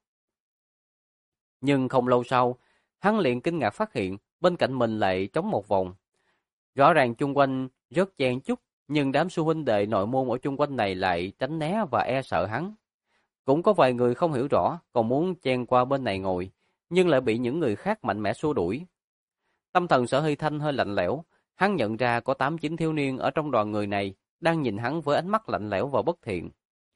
Nhưng không lâu sau, hắn liền kinh ngạc phát hiện bên cạnh mình lại trống một vòng. Rõ ràng chung quanh rất chen chúc, nhưng đám sư huynh đệ nội môn ở chung quanh này lại tránh né và e sợ hắn. Cũng có vài người không hiểu rõ, còn muốn chen qua bên này ngồi, nhưng lại bị những người khác mạnh mẽ xua đuổi. Tâm thần Sở Hy Thanh hơi lạnh lẽo, hắn nhận ra có 8-9 thiếu niên ở trong đoàn người này đang nhìn hắn với ánh mắt lạnh lẽo và bất thiện.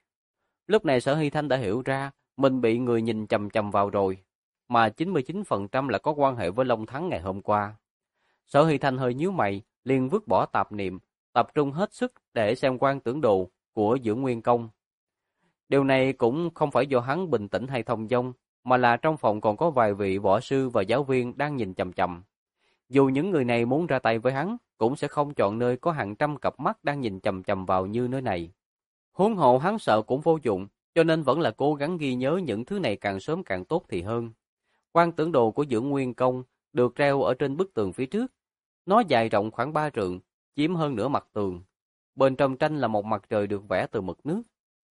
Lúc này Sở Hy Thanh đã hiểu ra mình bị người nhìn chằm chằm vào rồi, mà 99% là có quan hệ với Long Thắng ngày hôm qua. Sở Hy Thanh hơi nhíu mày, liền vứt bỏ tạp niệm, tập trung hết sức để xem quan tưởng đồ của Dưỡng Nguyên Công. Điều này cũng không phải do hắn bình tĩnh hay thông dong, mà là trong phòng còn có vài vị võ sư và giáo viên đang nhìn chằm chằm. Dù những người này muốn ra tay với hắn, cũng sẽ không chọn nơi có hàng trăm cặp mắt đang nhìn chằm chằm vào như nơi này. Huống hộ hắn sợ cũng vô dụng, cho nên vẫn là cố gắng ghi nhớ những thứ này càng sớm càng tốt thì hơn. Quan tưởng đồ của Dưỡng Nguyên Công được treo ở trên bức tường phía trước. Nó dài rộng khoảng 3 trượng, chiếm hơn nửa mặt tường. Bên trong tranh là một mặt trời được vẽ từ mực nước.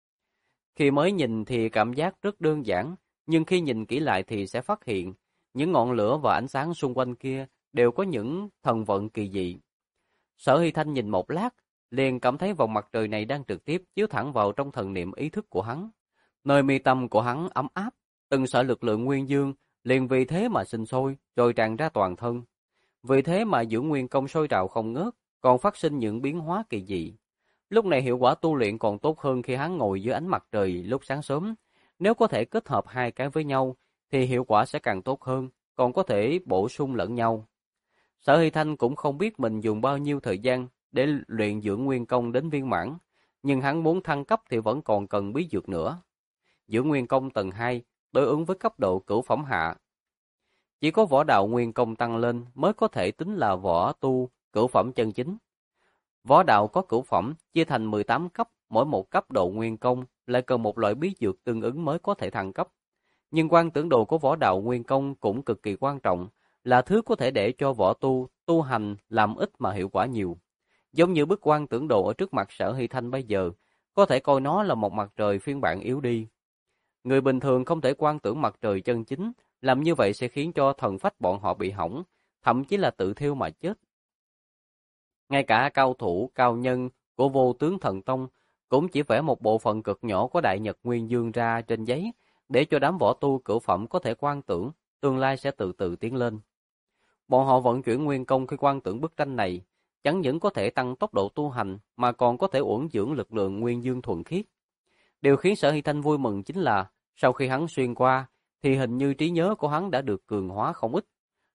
Khi mới nhìn thì cảm giác rất đơn giản, nhưng khi nhìn kỹ lại thì sẽ phát hiện những ngọn lửa và ánh sáng xung quanh kia đều có những thần vận kỳ dị. Sở Hy Thanh nhìn một lát, liền cảm thấy vòng mặt trời này đang trực tiếp chiếu thẳng vào trong thần niệm ý thức của hắn. Nơi mi tâm của hắn ấm áp, từng sợi lực lượng nguyên dương liền vì thế mà sinh sôi, rồi tràn ra toàn thân. Vì thế mà Dưỡng Nguyên Công sôi trào không ngớt, còn phát sinh những biến hóa kỳ dị. Lúc này hiệu quả tu luyện còn tốt hơn khi hắn ngồi dưới ánh mặt trời lúc sáng sớm. Nếu có thể kết hợp hai cái với nhau, thì hiệu quả sẽ càng tốt hơn, còn có thể bổ sung lẫn nhau. Sở Hy Thanh cũng không biết mình dùng bao nhiêu thời gian để luyện Dưỡng Nguyên Công đến viên mãn, nhưng hắn muốn thăng cấp thì vẫn còn cần bí dược nữa. Dưỡng Nguyên Công tầng 2 đối ứng với cấp độ cửu phẩm hạ. Chỉ có võ đạo Nguyên Công tăng lên mới có thể tính là võ tu cửu phẩm chân chính. Võ đạo có cửu phẩm chia thành 18 cấp, mỗi một cấp độ Nguyên Công lại cần một loại bí dược tương ứng mới có thể thăng cấp. Nhưng quan tưởng đồ của võ đạo Nguyên Công cũng cực kỳ quan trọng, là thứ có thể để cho võ tu hành làm ít mà hiệu quả nhiều. Giống như bức quan tưởng đồ ở trước mặt Sở Hy Thanh bây giờ, có thể coi nó là một mặt trời phiên bản yếu đi. Người bình thường không thể quan tưởng mặt trời chân chính, làm như vậy sẽ khiến cho thần phách bọn họ bị hỏng, thậm chí là tự thiêu mà chết. Ngay cả cao thủ, cao nhân của Vô Tướng Thần Tông cũng chỉ vẽ một bộ phận cực nhỏ của Đại Nhật Nguyên Dương ra trên giấy, để cho đám võ tu cửu phẩm có thể quan tưởng, tương lai sẽ từ từ tiến lên. Bọn họ vận chuyển nguyên công khi quan tưởng bức tranh này, chẳng những có thể tăng tốc độ tu hành, mà còn có thể uẩn dưỡng lực lượng nguyên dương thuần khiết. Điều khiến Sở Hy Thanh vui mừng chính là, sau khi hắn xuyên qua, thì hình như trí nhớ của hắn đã được cường hóa không ít.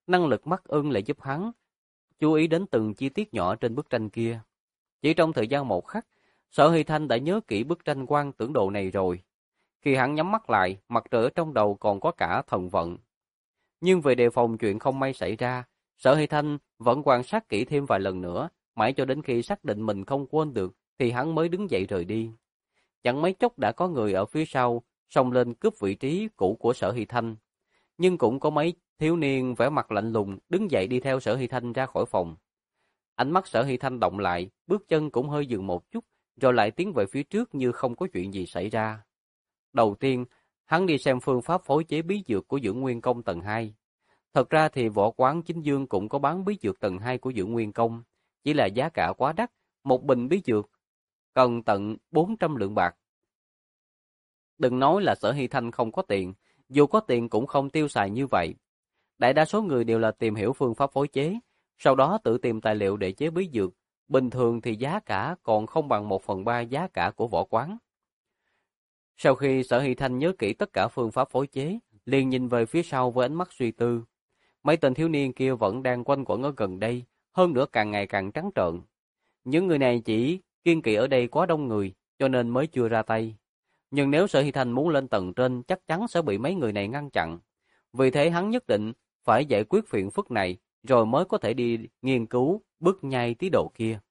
năng lực mắt ưng lại giúp hắn chú ý đến từng chi tiết nhỏ trên bức tranh kia. Chỉ trong thời gian một khắc, Sở Hy Thanh đã nhớ kỹ bức tranh quan tưởng đồ này rồi. Khi hắn nhắm mắt lại, mặt trời ở trong đầu còn có cả thần vận. Nhưng vì đề phòng chuyện không may xảy ra, Sở Hy Thanh vẫn quan sát kỹ thêm vài lần nữa, mãi cho đến khi xác định mình không quên được thì hắn mới đứng dậy rời đi. Chẳng mấy chốc đã có người ở phía sau xông lên cướp vị trí cũ của Sở Hy Thanh. Nhưng cũng có mấy thiếu niên vẻ mặt lạnh lùng đứng dậy đi theo Sở Hy Thanh ra khỏi phòng. Ánh mắt Sở Hy Thanh động lại, bước chân cũng hơi dừng một chút, rồi lại tiến về phía trước như không có chuyện gì xảy ra. Đầu tiên, hắn đi xem phương pháp phối chế bí dược của Dưỡng Nguyên Công tầng 2. Thật ra thì võ quán Chính Dương cũng có bán bí dược tầng 2 của Dưỡng Nguyên Công, chỉ là giá cả quá đắt, một bình bí dược cần tận 400 lượng bạc. Đừng nói là Sở Hy Thanh không có tiền, dù có tiền cũng không tiêu xài như vậy. Đại đa số người đều là tìm hiểu phương pháp phối chế, sau đó tự tìm tài liệu để chế bí dược, bình thường thì giá cả còn không bằng 1/3 giá cả của võ quán. Sau khi Sở Hy Thanh nhớ kỹ tất cả phương pháp phối chế, liền nhìn về phía sau với ánh mắt suy tư. Mấy tên thiếu niên kia vẫn đang quanh quẩn ở gần đây, hơn nữa càng ngày càng trắng trợn. Những người này chỉ kiêng kỵ ở đây quá đông người, cho nên mới chưa ra tay. Nhưng nếu Sở Hy Thanh muốn lên tầng trên, chắc chắn sẽ bị mấy người này ngăn chặn. Vì thế hắn nhất định phải giải quyết phiền phức này, rồi mới có thể đi nghiên cứu bước nhai tí độ kia.